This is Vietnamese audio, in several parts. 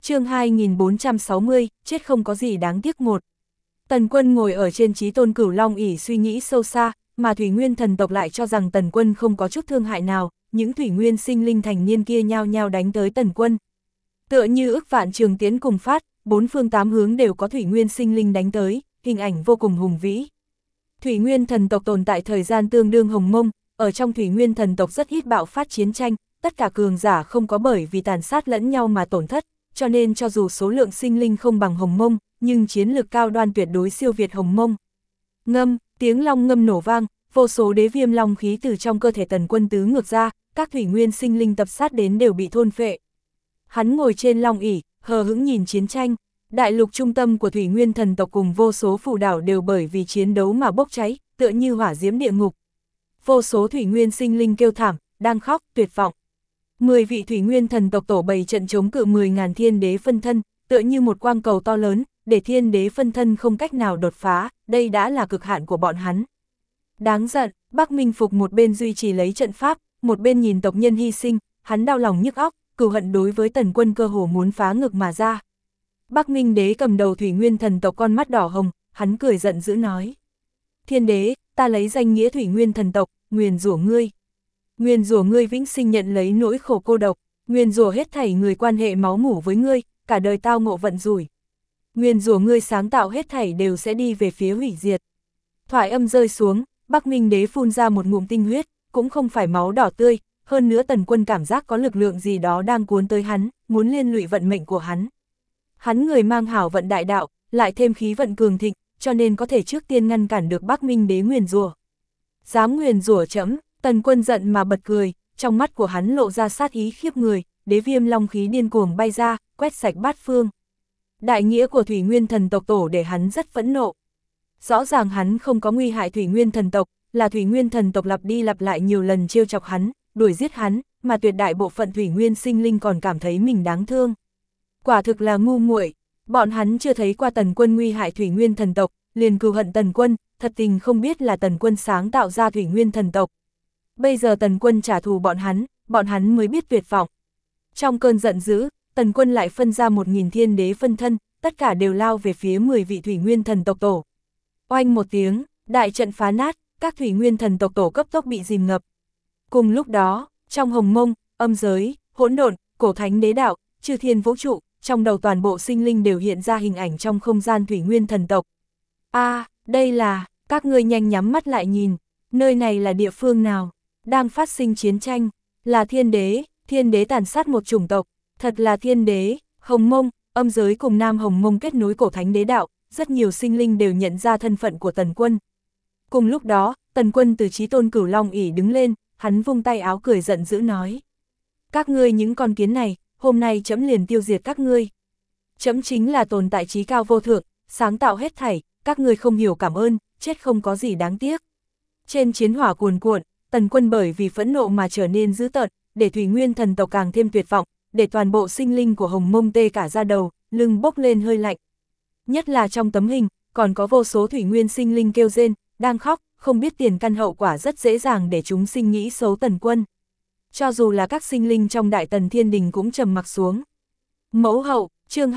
Chương 2460, chết không có gì đáng tiếc một. Tần Quân ngồi ở trên Chí Tôn Cửu Long ỷ suy nghĩ sâu xa, mà Thủy Nguyên thần tộc lại cho rằng Tần Quân không có chút thương hại nào, những Thủy Nguyên sinh linh thành niên kia nhao nhao đánh tới Tần Quân. Tựa như ức vạn trường tiến cùng phát, bốn phương tám hướng đều có Thủy Nguyên sinh linh đánh tới, hình ảnh vô cùng hùng vĩ. Thủy Nguyên thần tộc tồn tại thời gian tương đương hồng mông, ở trong Thủy Nguyên thần tộc rất ít bạo phát chiến tranh, tất cả cường giả không có bởi vì tàn sát lẫn nhau mà tổn thất, cho nên cho dù số lượng sinh linh không bằng hồng mông, nhưng chiến lược cao đoan tuyệt đối siêu việt hồng mông. Ngâm, tiếng long ngâm nổ vang, vô số đế viêm long khí từ trong cơ thể Tần Quân tứ ngược ra, các Thủy Nguyên sinh linh tập sát đến đều bị thôn phệ. Hắn ngồi trên long ỷ, hờ hững nhìn chiến tranh. Đại lục trung tâm của Thủy Nguyên thần tộc cùng vô số phù đảo đều bởi vì chiến đấu mà bốc cháy, tựa như hỏa diễm địa ngục. Vô số Thủy Nguyên sinh linh kêu thảm, đang khóc, tuyệt vọng. 10 vị Thủy Nguyên thần tộc tổ bày trận chống cự 10.000 thiên đế phân thân, tựa như một quang cầu to lớn, để thiên đế phân thân không cách nào đột phá, đây đã là cực hạn của bọn hắn. Đáng giận, Bắc Minh Phục một bên duy trì lấy trận pháp, một bên nhìn tộc nhân hy sinh, hắn đau lòng nhức óc, cừu hận đối với Tần Quân cơ hồ muốn phá ngực mà ra. Bắc Minh đế cầm đầu Thủy Nguyên thần tộc con mắt đỏ hồng, hắn cười giận dữ nói. Thiên đế, ta lấy danh nghĩa Thủy Nguyên thần tộc, nguyền rủa ngươi. Nguyền rủa ngươi vĩnh sinh nhận lấy nỗi khổ cô độc, nguyền rủa hết thảy người quan hệ máu mủ với ngươi, cả đời tao ngộ vận rủi. Nguyền rủa ngươi sáng tạo hết thảy đều sẽ đi về phía hủy diệt. Thoại âm rơi xuống, Bắc Minh đế phun ra một ngụm tinh huyết, cũng không phải máu đỏ tươi, hơn nữa Tần Quân cảm giác có lực lượng gì đó đang cuốn tới hắn, muốn liên lụy vận mệnh của hắn. Hắn người mang hảo vận đại đạo, lại thêm khí vận cường thịnh, cho nên có thể trước tiên ngăn cản được Bắc Minh đế nguyền rủa. Dám nguyền rủa trẫm, Tần Quân giận mà bật cười, trong mắt của hắn lộ ra sát ý khiếp người, đế viêm long khí điên cuồng bay ra, quét sạch bát phương. Đại nghĩa của Thủy Nguyên thần tộc tổ để hắn rất phẫn nộ. Rõ ràng hắn không có nguy hại Thủy Nguyên thần tộc, là Thủy Nguyên thần tộc lặp đi lặp lại nhiều lần trêu chọc hắn, đuổi giết hắn, mà tuyệt đại bộ phận Thủy Nguyên sinh linh còn cảm thấy mình đáng thương. Quả thực là ngu muội, bọn hắn chưa thấy qua Tần Quân nguy hại Thủy Nguyên thần tộc, liền cừu hận Tần Quân, thật tình không biết là Tần Quân sáng tạo ra Thủy Nguyên thần tộc. Bây giờ Tần Quân trả thù bọn hắn mới biết tuyệt vọng. Trong cơn giận dữ, Tần Quân lại phân ra 1.000 thiên đế phân thân, tất cả đều lao về phía 10 vị Thủy Nguyên thần tộc tổ. Oanh một tiếng, đại trận phá nát, các Thủy Nguyên thần tộc tổ cấp tốc bị dìm ngập. Cùng lúc đó, trong hồng mông, âm giới, hỗn độn, cổ thánh đế đạo, chư thiên vũ trụ, trong đầu toàn bộ sinh linh đều hiện ra hình ảnh trong không gian Thủy Nguyên thần tộc. Đây là, các ngươi nhanh nhắm mắt lại nhìn, nơi này là địa phương nào? Đang phát sinh chiến tranh, là thiên đế tàn sát một chủng tộc, thật là thiên đế, hồng mông, âm giới cùng nam hồng mông kết nối cổ thánh đế đạo, rất nhiều sinh linh đều nhận ra thân phận của Tần Quân. Cùng lúc đó, Tần Quân từ Chí Tôn Cửu Long ỷ đứng lên, hắn vung tay áo cười giận dữ nói. Các ngươi những con kiến này, hôm nay trẫm liền tiêu diệt các ngươi. Trẫm chính là tồn tại trí cao vô thượng, sáng tạo hết thảy, các ngươi không hiểu cảm ơn, chết không có gì đáng tiếc. Trên chiến hỏa cuồn cuộn, Tần Quân bởi vì phẫn nộ mà trở nên dữ tợn, để Thủy Nguyên thần tộc càng thêm tuyệt vọng, để toàn bộ sinh linh của hồng mông tê cả da đầu, lưng bốc lên hơi lạnh. Nhất là trong tấm hình, còn có vô số Thủy Nguyên sinh linh kêu rên, đang khóc, không biết tiền căn hậu quả rất dễ dàng để chúng sinh nghĩ xấu Tần Quân. Cho dù là các sinh linh trong Đại Tần Thiên Đình cũng trầm mặc xuống. Mẫu hậu, chương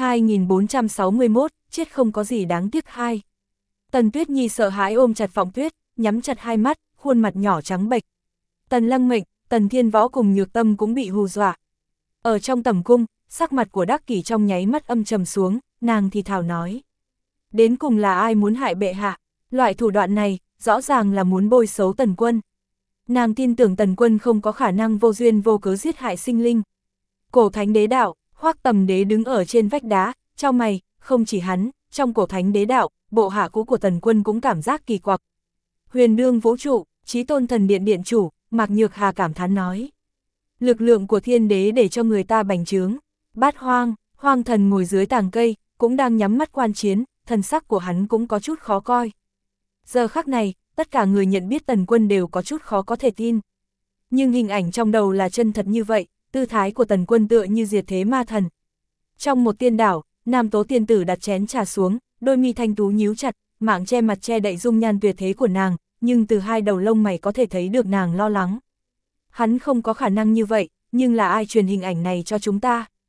2461, chết không có gì đáng tiếc 2. Tần Tuyết Nhi sợ hãi ôm chặt Phọng Tuyết, nhắm chặt hai mắt, khuôn mặt nhỏ trắng bệch. Tần Lăng Mệnh, Tần Thiên Võ cùng Nhược Tâm cũng bị hù dọa. Ở trong tầm cung, sắc mặt của Đắc Kỷ trong nháy mắt âm trầm xuống, nàng thì thào nói. Đến cùng là ai muốn hại bệ hạ? Loại thủ đoạn này, rõ ràng là muốn bôi xấu Tần Quân. Nàng tin tưởng Tần Quân không có khả năng vô duyên vô cớ giết hại sinh linh. Cổ thánh đế đạo, Hoắc Tầm Đế đứng ở trên vách đá, chau mày, không chỉ hắn, trong cổ thánh đế đạo, bộ hạ cũ của Tần Quân cũng cảm giác kỳ quặc. Huyền Đương vũ trụ, Chí Tôn thần điện điện chủ, Mạc Nhược Hà cảm thán nói. Lực lượng của thiên đế để cho người ta bành trướng. Bát Hoang, Hoang thần ngồi dưới tàng cây, cũng đang nhắm mắt quan chiến, thần sắc của hắn cũng có chút khó coi. Giờ khắc này, tất cả người nhận biết Tần Quân đều có chút khó có thể tin. Nhưng hình ảnh trong đầu là chân thật như vậy, tư thái của Tần Quân tựa như diệt thế ma thần. Trong một tiên đảo, Nam Tố tiên tử đặt chén trà xuống, đôi mi thanh tú nhíu chặt, mạng che mặt che đậy dung nhan tuyệt thế của nàng, nhưng từ hai đầu lông mày có thể thấy được nàng lo lắng. Hắn không có khả năng như vậy, nhưng là ai truyền hình ảnh này cho chúng ta?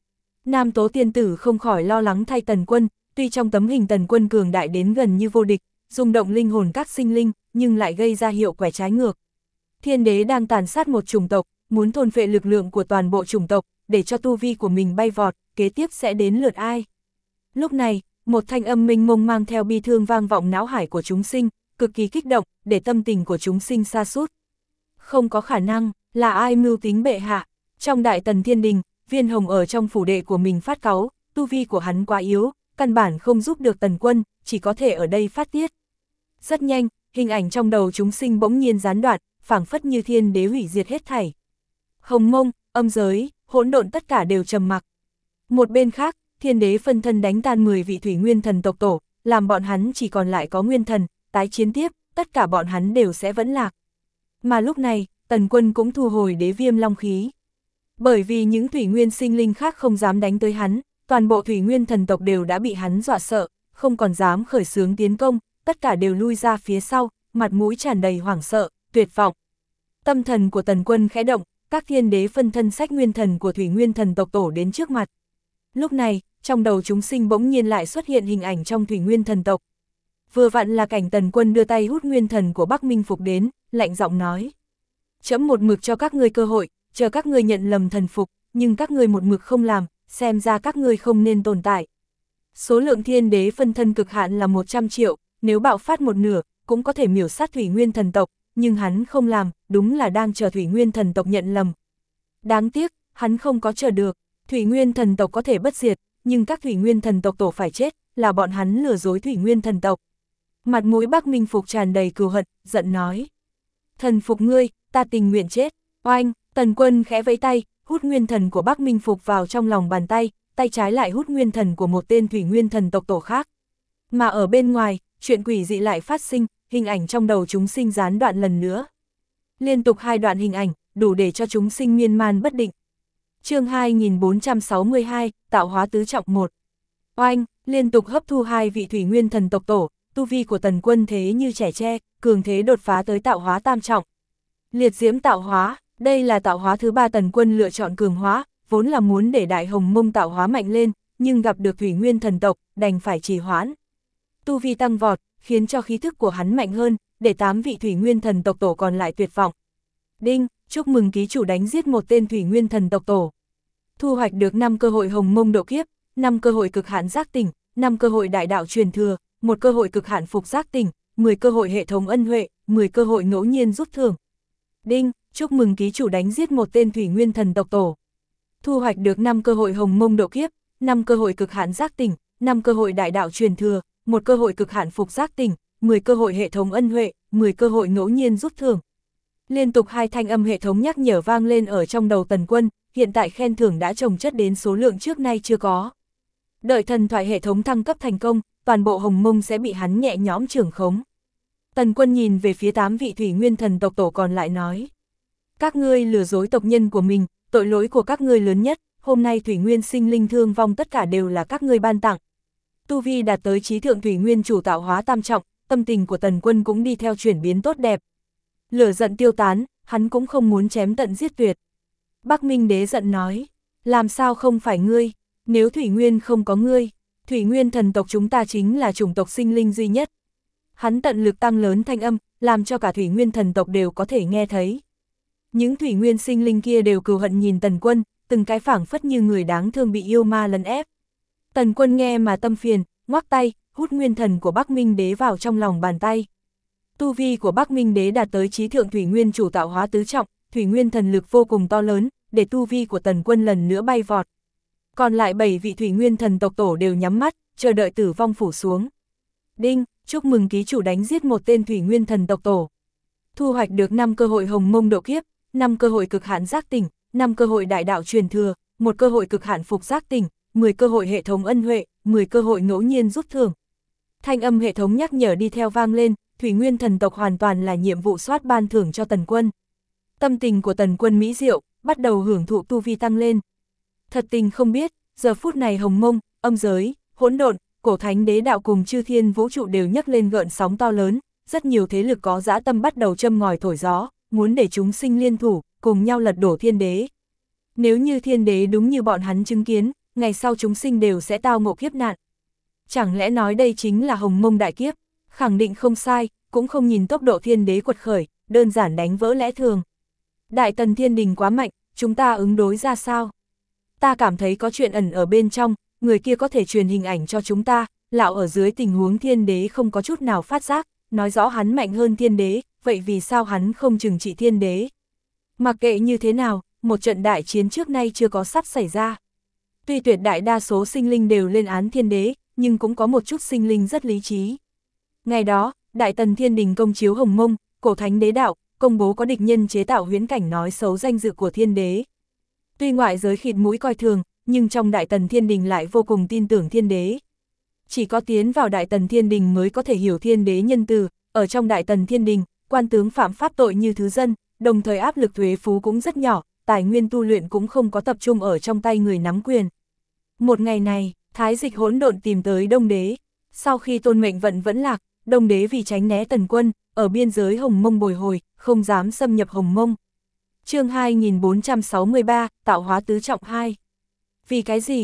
Nam Tố tiên tử không khỏi lo lắng thay Tần Quân, tuy trong tấm hình Tần Quân cường đại đến gần như vô địch, rung động linh hồn các sinh linh, nhưng lại gây ra hiệu quả trái ngược. Thiên đế đang tàn sát một chủng tộc, muốn thôn phệ lực lượng của toàn bộ chủng tộc, để cho tu vi của mình bay vọt, kế tiếp sẽ đến lượt ai. Lúc này, một thanh âm mênh mông mang theo bi thương vang vọng não hải của chúng sinh, cực kỳ kích động, để tâm tình của chúng sinh sa sút. Không có khả năng, là ai mưu tính bệ hạ? Trong Đại Tần Thiên Đình, Viên Hồng ở trong phủ đệ của mình phát cáu, tu vi của hắn quá yếu, căn bản không giúp được Tần Quân, chỉ có thể ở đây phát tiết. Rất nhanh, hình ảnh trong đầu chúng sinh bỗng nhiên gián đoạn, phảng phất như thiên đế hủy diệt hết thảy. Hồng Mông, âm giới, hỗn độn tất cả đều trầm mặc. Một bên khác, thiên đế phân thân đánh tan 10 vị thủy nguyên thần tộc tổ, làm bọn hắn chỉ còn lại có nguyên thần, tái chiến tiếp, tất cả bọn hắn đều sẽ vẫn lạc. Mà lúc này, Tần Quân cũng thu hồi đế viêm long khí. Bởi vì những thủy nguyên sinh linh khác không dám đánh tới hắn, toàn bộ thủy nguyên thần tộc đều đã bị hắn dọa sợ, không còn dám khởi xướng tiến công, tất cả đều lui ra phía sau, mặt mũi tràn đầy hoảng sợ, tuyệt vọng. Tâm thần của Tần Quân khẽ động, các thiên đế phân thân sách nguyên thần của thủy nguyên thần tộc tổ đến trước mặt. Lúc này, trong đầu chúng sinh bỗng nhiên lại xuất hiện hình ảnh trong thủy nguyên thần tộc. Vừa vặn là cảnh Tần Quân đưa tay hút nguyên thần của Bắc Minh Phục đến, lạnh giọng nói. Trẫm một mực cho các ngươi cơ hội, chờ các ngươi nhận lầm thần phục, nhưng các ngươi một mực không làm, xem ra các ngươi không nên tồn tại. Số lượng thiên đế phân thân cực hạn là 100 triệu, nếu bạo phát một nửa, cũng có thể miểu sát thủy nguyên thần tộc, nhưng hắn không làm, đúng là đang chờ thủy nguyên thần tộc nhận lầm. Đáng tiếc, hắn không có chờ được, thủy nguyên thần tộc có thể bất diệt, nhưng các thủy nguyên thần tộc tổ phải chết, là bọn hắn lừa dối thủy nguyên thần tộc. Mặt mũi Bắc Minh Phục tràn đầy cừu hận, giận nói. Thần phục ngươi, ta tình nguyện chết. Oanh, Tần Quân khẽ vẫy tay, hút nguyên thần của Bắc Minh Phục vào trong lòng bàn tay, tay trái lại hút nguyên thần của một tên thủy nguyên thần tộc tổ khác. Mà ở bên ngoài, chuyện quỷ dị lại phát sinh, hình ảnh trong đầu chúng sinh gián đoạn lần nữa. Liên tục 2 đoạn hình ảnh, đủ để cho chúng sinh miên man bất định. Chương 2462, tạo hóa tứ trọng 1. Oanh, liên tục hấp thu 2 vị thủy nguyên thần tộc tổ, tu vi của Tần Quân thế như trẻ tre, cường thế đột phá tới tạo hóa tam trọng. Liệt diễm tạo hóa, đây là tạo hóa thứ 3 Tần Quân lựa chọn cường hóa, vốn là muốn để Đại Hồng Mông tạo hóa mạnh lên, nhưng gặp được thủy nguyên thần tộc, đành phải trì hoãn. Tu vi tăng vọt, khiến cho khí thức của hắn mạnh hơn, để 8 vị thủy nguyên thần tộc tổ còn lại tuyệt vọng. Đinh, chúc mừng ký chủ đánh giết một tên thủy nguyên thần tộc tổ. Thu hoạch được 5 cơ hội Hồng Mông độ kiếp, 5 cơ hội cực hạn giác tỉnh, 5 cơ hội đại đạo truyền thừa, 1 cơ hội cực hạn phục giác tỉnh, 10 cơ hội hệ thống ân huệ, 10 cơ hội ngẫu nhiên rút thưởng. Đinh, chúc mừng ký chủ đánh giết một tên thủy nguyên thần tộc tổ. Thu hoạch được 5 cơ hội Hồng Mông độ kiếp, 5 cơ hội cực hạn giác tỉnh, 5 cơ hội đại đạo truyền thừa, 1 cơ hội cực hạn phục giác tỉnh, 10 cơ hội hệ thống ân huệ, 10 cơ hội ngẫu nhiên rút thưởng. Liên tục 2 thanh âm hệ thống nhắc nhở vang lên ở trong đầu Tần Quân, hiện tại khen thưởng đã chồng chất đến số lượng trước nay chưa có. Đợi thần thoại hệ thống thăng cấp thành công, toàn bộ Hồng Mông sẽ bị hắn nhẹ nhõm trưởng khống. Tần Quân nhìn về phía 8 vị thủy nguyên thần tộc tổ còn lại nói. Các ngươi lừa dối tộc nhân của mình, tội lỗi của các ngươi lớn nhất, hôm nay thủy nguyên sinh linh thương vong tất cả đều là các ngươi ban tặng. Tu vi đạt tới chí thượng thủy nguyên chủ tạo hóa tam trọng, tâm tình của Tần Quân cũng đi theo chuyển biến tốt đẹp. Lửa giận tiêu tán, hắn cũng không muốn chém tận giết tuyệt. Bắc Minh Đế giận nói, làm sao không phải ngươi, nếu thủy nguyên không có ngươi, thủy nguyên thần tộc chúng ta chính là chủng tộc sinh linh duy nhất. Hắn tận lực tăng lớn thanh âm, làm cho cả thủy nguyên thần tộc đều có thể nghe thấy. Những thủy nguyên sinh linh kia đều cừu hận nhìn Tần Quân, từng cái phảng phất như người đáng thương bị yêu ma lấn ép. Tần Quân nghe mà tâm phiền, ngoắc tay, hút nguyên thần của Bắc Minh Đế vào trong lòng bàn tay. Tu vi của Bắc Minh Đế đạt tới chí thượng thủy nguyên chủ tạo hóa tứ trọng, thủy nguyên thần lực vô cùng to lớn, để tu vi của Tần Quân lần nữa bay vọt. Còn lại 7 vị thủy nguyên thần tộc tổ đều nhắm mắt, chờ đợi tử vong phủ xuống. Đinh, chúc mừng ký chủ đánh giết một tên thủy nguyên thần tộc tổ. Thu hoạch được 5 cơ hội Hồng Mông độ kiếp, 5 cơ hội cực hạn giác tỉnh, 5 cơ hội đại đạo truyền thừa, 1 cơ hội cực hạn phục giác tỉnh, 10 cơ hội hệ thống ân huệ, 10 cơ hội ngẫu nhiên rút thưởng. Thanh âm hệ thống nhắc nhở đi theo vang lên, thủy nguyên thần tộc hoàn toàn là nhiệm vụ soát ban thưởng cho Tần Quân. Tâm tình của Tần Quân mỹ diệu, bắt đầu hưởng thụ tu vi tăng lên. Thật tình không biết, giờ phút này Hồng Mông, âm giới, hỗn độn, cổ thánh đế đạo cùng chư thiên vũ trụ đều nhấc lên gợn sóng to lớn, rất nhiều thế lực có dã tâm bắt đầu châm ngòi thổi gió, muốn để chúng sinh liên thủ, cùng nhau lật đổ thiên đế. Nếu như thiên đế đúng như bọn hắn chứng kiến, ngày sau chúng sinh đều sẽ tao ngộ kiếp nạn. Chẳng lẽ nói đây chính là Hồng Mông đại kiếp? Khẳng định không sai, cũng không nhìn tốc độ thiên đế quật khởi, đơn giản đánh vỡ lẽ thường. Đại Tần Thiên Đình quá mạnh, chúng ta ứng đối ra sao? Ta cảm thấy có chuyện ẩn ở bên trong, người kia có thể truyền hình ảnh cho chúng ta, lão ở dưới tình huống thiên đế không có chút nào phát giác, nói rõ hắn mạnh hơn thiên đế, vậy vì sao hắn không trừng trị thiên đế? Mặc kệ như thế nào, một trận đại chiến trước nay chưa có sắp xảy ra. Tuy tuyệt đại đa số sinh linh đều lên án thiên đế, nhưng cũng có một chút sinh linh rất lý trí. Ngày đó, Đại Tần Thiên Đình công chiếu Hồng Mông, cổ thánh đế đạo, công bố có địch nhân chế tạo huyễn cảnh nói xấu danh dự của thiên đế. Tuy ngoại giới khịt mũi coi thường, nhưng trong Đại Tần Thiên Đình lại vô cùng tin tưởng thiên đế. Chỉ có tiến vào Đại Tần Thiên Đình mới có thể hiểu thiên đế nhân từ, ở trong Đại Tần Thiên Đình, quan tướng phạm pháp tội như thứ dân, đồng thời áp lực thuế phú cũng rất nhỏ, tài nguyên tu luyện cũng không có tập trung ở trong tay người nắm quyền. Một ngày này, Thái Dịch hỗn độn tìm tới Đông Đế. Sau khi tôn mệnh vận vẫn lạc, Đông Đế vì tránh né Tần quân, ở biên giới Hồng Mông bồi hồi, không dám xâm nhập Hồng Mông. Chương 2463, Tạo hóa tứ trọng 2. Vì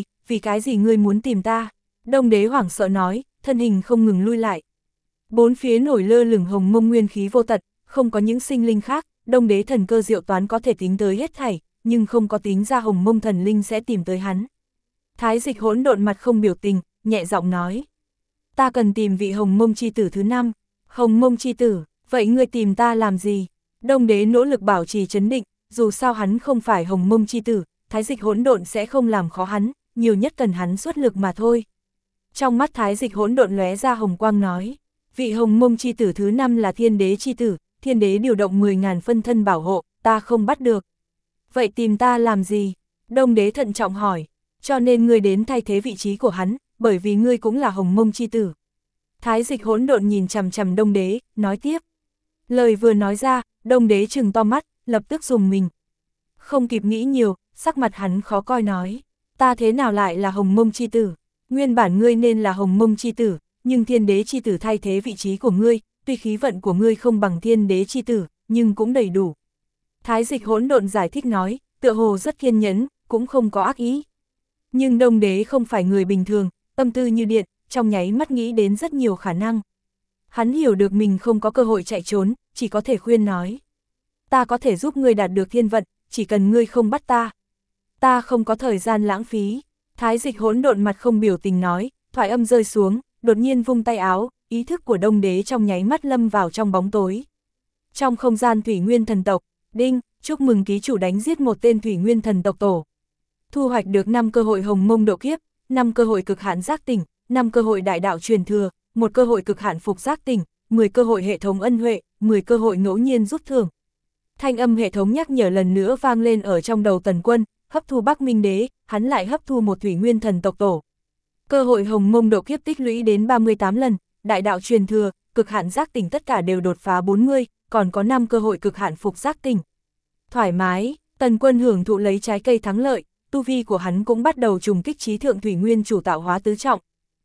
cái gì ngươi muốn tìm ta? Đông Đế hoảng sợ nói, thân hình không ngừng lui lại. Bốn phía nổi lơ lửng Hồng Mông nguyên khí vô tận, không có những sinh linh khác, Đông Đế thần cơ diệu toán có thể tính tới hết thảy, nhưng không có tính ra Hồng Mông thần linh sẽ tìm tới hắn. Thái Dịch hỗn độn mặt không biểu tình, nhẹ giọng nói. Ta cần tìm vị Hồng Mông chi tử thứ 5. Hồng Mông chi tử, vậy ngươi tìm ta làm gì? Đông Đế nỗ lực bảo trì trấn định, dù sao hắn không phải Hồng Mông chi tử, Thái Dịch hỗn độn sẽ không làm khó hắn, nhiều nhất cần hắn xuất lực mà thôi. Trong mắt Thái Dịch hỗn độn lóe ra hồng quang nói, vị Hồng Mông chi tử thứ 5 là thiên đế chi tử, thiên đế điều động 10.000 phân thân bảo hộ, ta không bắt được. Vậy tìm ta làm gì? Đông Đế thận trọng hỏi, cho nên ngươi đến thay thế vị trí của hắn, bởi vì ngươi cũng là Hồng Mông chi tử. Thái Dịch hỗn độn nhìn chằm chằm Đông Đế, nói tiếp. Lời vừa nói ra, Đông Đế trừng to mắt, lập tức rùng mình. Không kịp nghĩ nhiều, sắc mặt hắn khó coi nói, ta thế nào lại là Hồng Mông chi tử? Nguyên bản ngươi nên là Hồng Mông chi tử, nhưng thiên đế chi tử thay thế vị trí của ngươi, tuy khí vận của ngươi không bằng thiên đế chi tử, nhưng cũng đầy đủ. Thái Dịch hỗn độn giải thích nói, tựa hồ rất kiên nhẫn, cũng không có ác ý. Nhưng Đông Đế không phải người bình thường, tâm tư như điện, trong nháy mắt nghĩ đến rất nhiều khả năng. Hắn hiểu được mình không có cơ hội chạy trốn, chỉ có thể khuyên nói. Ta có thể giúp ngươi đạt được thiên vận, chỉ cần ngươi không bắt ta. Ta không có thời gian lãng phí. Thái Dịch hỗn độn mặt không biểu tình nói, thoại âm rơi xuống, đột nhiên vung tay áo, ý thức của Đông Đế trong nháy mắt lâm vào trong bóng tối. Trong không gian Thủy Nguyên thần tộc, đinh, chúc mừng ký chủ đánh giết một tên Thủy Nguyên thần tộc tổ. Thu hoạch được 5 cơ hội Hồng Mông độ kiếp, 5 cơ hội cực hạn giác tỉnh, 5 cơ hội đại đạo truyền thừa, 1 cơ hội cực hạn phục giác tỉnh, 10 cơ hội hệ thống ân huệ, 10 cơ hội ngẫu nhiên rút thưởng. Thanh âm hệ thống nhắc nhở lần nữa vang lên ở trong đầu Tần Quân, hấp thu Bắc Minh Đế, hắn lại hấp thu một Thủy Nguyên thần tộc tổ. Cơ hội Hồng Mông độ kiếp tích lũy đến 38 lần, đại đạo truyền thừa, cực hạn giác tỉnh tất cả đều đột phá 40, còn có 5 cơ hội cực hạn phục giác tỉnh. Thoải mái, Tần Quân hưởng thụ lấy trái cây thắng lợi, tu vi của hắn cũng bắt đầu trùng kích chí thượng Thủy Nguyên chủ tạo hóa tứ trọng.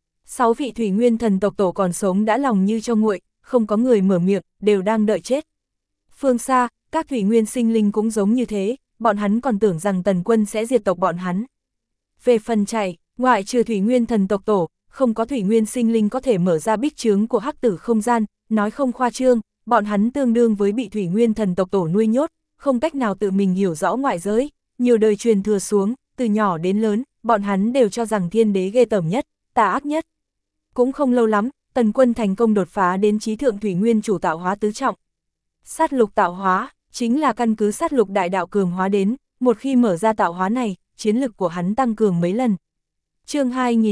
6 vị Thủy Nguyên thần tộc tổ còn sống đã lòng như cho nguội, không có người mở miệng, đều đang đợi chết. Phương xa, các Thủy Nguyên sinh linh cũng giống như thế, bọn hắn còn tưởng rằng Tần Quân sẽ diệt tộc bọn hắn. Về phần chạy, ngoại trừ Thủy Nguyên thần tộc tổ, không có Thủy Nguyên sinh linh có thể mở ra bích trướng của hắc tử không gian, nói không khoa trương, bọn hắn tương đương với bị Thủy Nguyên thần tộc tổ nuôi nhốt, không cách nào tự mình hiểu rõ ngoại giới, nhiều đời truyền thừa xuống, từ nhỏ đến lớn, bọn hắn đều cho rằng thiên đế ghê tởm nhất, tà ác nhất. Cũng không lâu lắm, Tần Quân thành công đột phá đến chí thượng Thủy Nguyên chủ tạo hóa tứ trọng. Sát lục tạo hóa, chính là căn cứ sát lục đại đạo cường hóa đến, một khi mở ra tạo hóa này, chiến lực của hắn tăng cường mấy lần. Chương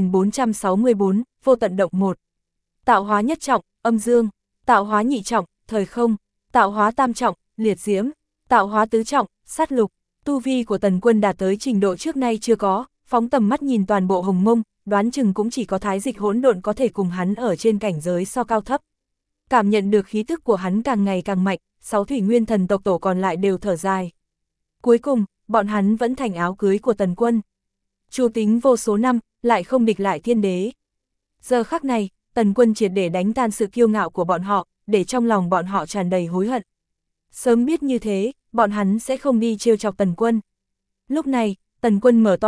2464, Vô tận động 1. Tạo hóa nhất trọng, âm dương, tạo hóa nhị trọng, thời không, tạo hóa tam trọng, liệt diễm, tạo hóa tứ trọng, sát lục. Tu vi của Tần Quân đạt tới trình độ trước nay chưa có, phóng tầm mắt nhìn toàn bộ Hồng Mông, đoán chừng cũng chỉ có Thái Dịch hỗn độn có thể cùng hắn ở trên cảnh giới so cao thấp. Cảm nhận được khí tức của hắn càng ngày càng mạnh, 6 Thủy Nguyên thần tộc tổ còn lại đều thở dài. Cuối cùng, bọn hắn vẫn thành áo cưới của Tần Quân. Chủ tính vô số năm, lại không địch lại thiên đế. Giờ khắc này, Tần Quân triệt để đánh tan sự kiêu ngạo của bọn họ, để trong lòng bọn họ tràn đầy hối hận. Sớm biết như thế, bọn hắn sẽ không đi trêu chọc Tần Quân. Lúc này, Tần Quân mở to mắt,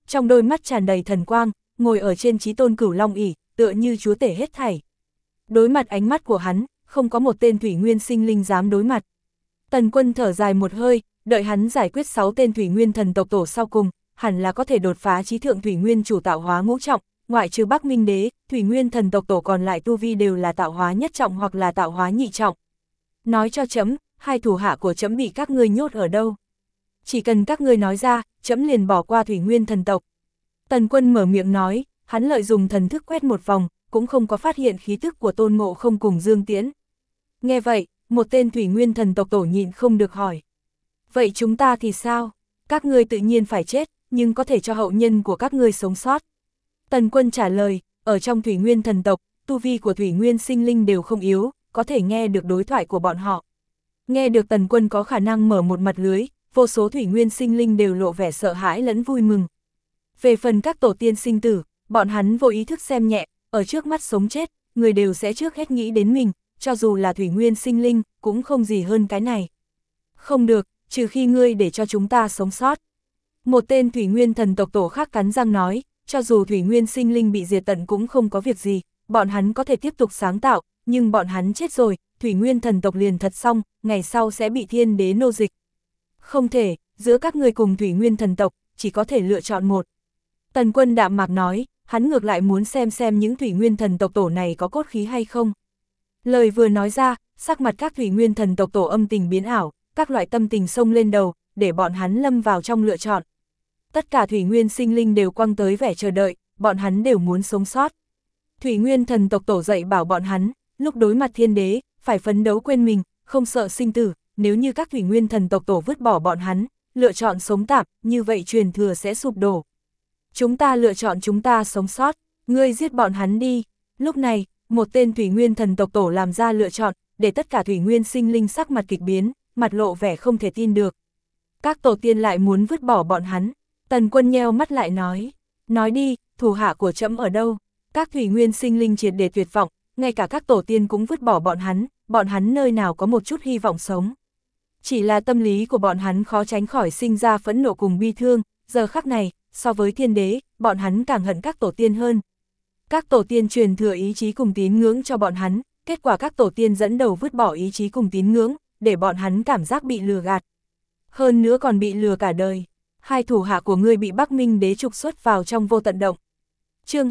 trong đôi mắt tràn đầy thần quang, ngồi ở trên chí tôn cửu long ỷ, tựa như chúa tể hết thảy. Đối mặt ánh mắt của hắn, không có một tên thủy nguyên sinh linh dám đối mặt. Tần Quân thở dài một hơi, đợi hắn giải quyết 6 tên thủy nguyên thần tộc tổ sau cùng, hẳn là có thể đột phá chí thượng thủy nguyên chủ tạo hóa ngũ trọng, ngoại trừ Bắc Minh Đế, thủy nguyên thần tộc tổ còn lại tu vi đều là tạo hóa nhất trọng hoặc là tạo hóa nhị trọng. Nói cho trẫm, hai thủ hạ của trẫm bị các ngươi nhốt ở đâu? Chỉ cần các ngươi nói ra, trẫm liền bỏ qua thủy nguyên thần tộc. Tần Quân mở miệng nói, hắn lợi dùng thần thức quét một vòng, cũng không có phát hiện khí tức của Tôn Ngộ Không cùng Dương Tiễn. Nghe vậy, một tên thủy nguyên thần tộc tổ nhịn không được hỏi. Vậy chúng ta thì sao? Các ngươi tự nhiên phải chết, nhưng có thể cho hậu nhân của các ngươi sống sót. Tần Quân trả lời, ở trong thủy nguyên thần tộc, tu vi của thủy nguyên sinh linh đều không yếu, có thể nghe được đối thoại của bọn họ. Nghe được Tần Quân có khả năng mở một mặt lưới, vô số thủy nguyên sinh linh đều lộ vẻ sợ hãi lẫn vui mừng. Về phần các tổ tiên sinh tử, bọn hắn vô ý thức xem nhẹ, ở trước mắt sống chết, người đều sẽ trước hết nghĩ đến mình, cho dù là thủy nguyên sinh linh, cũng không gì hơn cái này. Không được, trừ khi ngươi để cho chúng ta sống sót. Một tên thủy nguyên thần tộc tổ khác cắn răng nói, cho dù thủy nguyên sinh linh bị diệt tận cũng không có việc gì, bọn hắn có thể tiếp tục sáng tạo, nhưng bọn hắn chết rồi, thủy nguyên thần tộc liền thật xong, ngày sau sẽ bị thiên đế nô dịch. Không thể, giữa các ngươi cùng thủy nguyên thần tộc, chỉ có thể lựa chọn một. Tần Quân đạm mạc nói, hắn ngược lại muốn xem những thủy nguyên thần tộc tổ này có cốt khí hay không. Lời vừa nói ra, sắc mặt các thủy nguyên thần tộc tổ âm tình biến ảo, các loại tâm tình xông lên đầu, để bọn hắn lâm vào trong lựa chọn. Tất cả thủy nguyên sinh linh đều quăng tới vẻ chờ đợi, bọn hắn đều muốn sống sót. Thủy nguyên thần tộc tổ dạy bảo bọn hắn, lúc đối mặt thiên đế, phải phấn đấu quên mình, không sợ sinh tử, nếu như các thủy nguyên thần tộc tổ vứt bỏ bọn hắn, lựa chọn sống tạm, như vậy truyền thừa sẽ sụp đổ. Chúng ta lựa chọn chúng ta sống sót, ngươi giết bọn hắn đi. Lúc này, một tên thủy nguyên thần tộc tổ làm ra lựa chọn, để tất cả thủy nguyên sinh linh sắc mặt kịch biến, mặt lộ vẻ không thể tin được. Các tổ tiên lại muốn vứt bỏ bọn hắn. Tần Quân nheo mắt lại nói đi, thủ hạ của trẫm ở đâu? Các thủy nguyên sinh linh triệt để tuyệt vọng, ngay cả các tổ tiên cũng vứt bỏ bọn hắn nơi nào có một chút hy vọng sống. Chỉ là tâm lý của bọn hắn khó tránh khỏi sinh ra phẫn nộ cùng bi thương, giờ khắc này, so với thiên đế, bọn hắn càng hận các tổ tiên hơn. Các tổ tiên truyền thừa ý chí cùng tín ngưỡng cho bọn hắn, kết quả các tổ tiên dẫn đầu vứt bỏ ý chí cùng tín ngưỡng, để bọn hắn cảm giác bị lừa gạt. Hơn nữa còn bị lừa cả đời. Hai thủ hạ của ngươi bị Bắc Minh Đế trục xuất vào trong vô tận động. Chương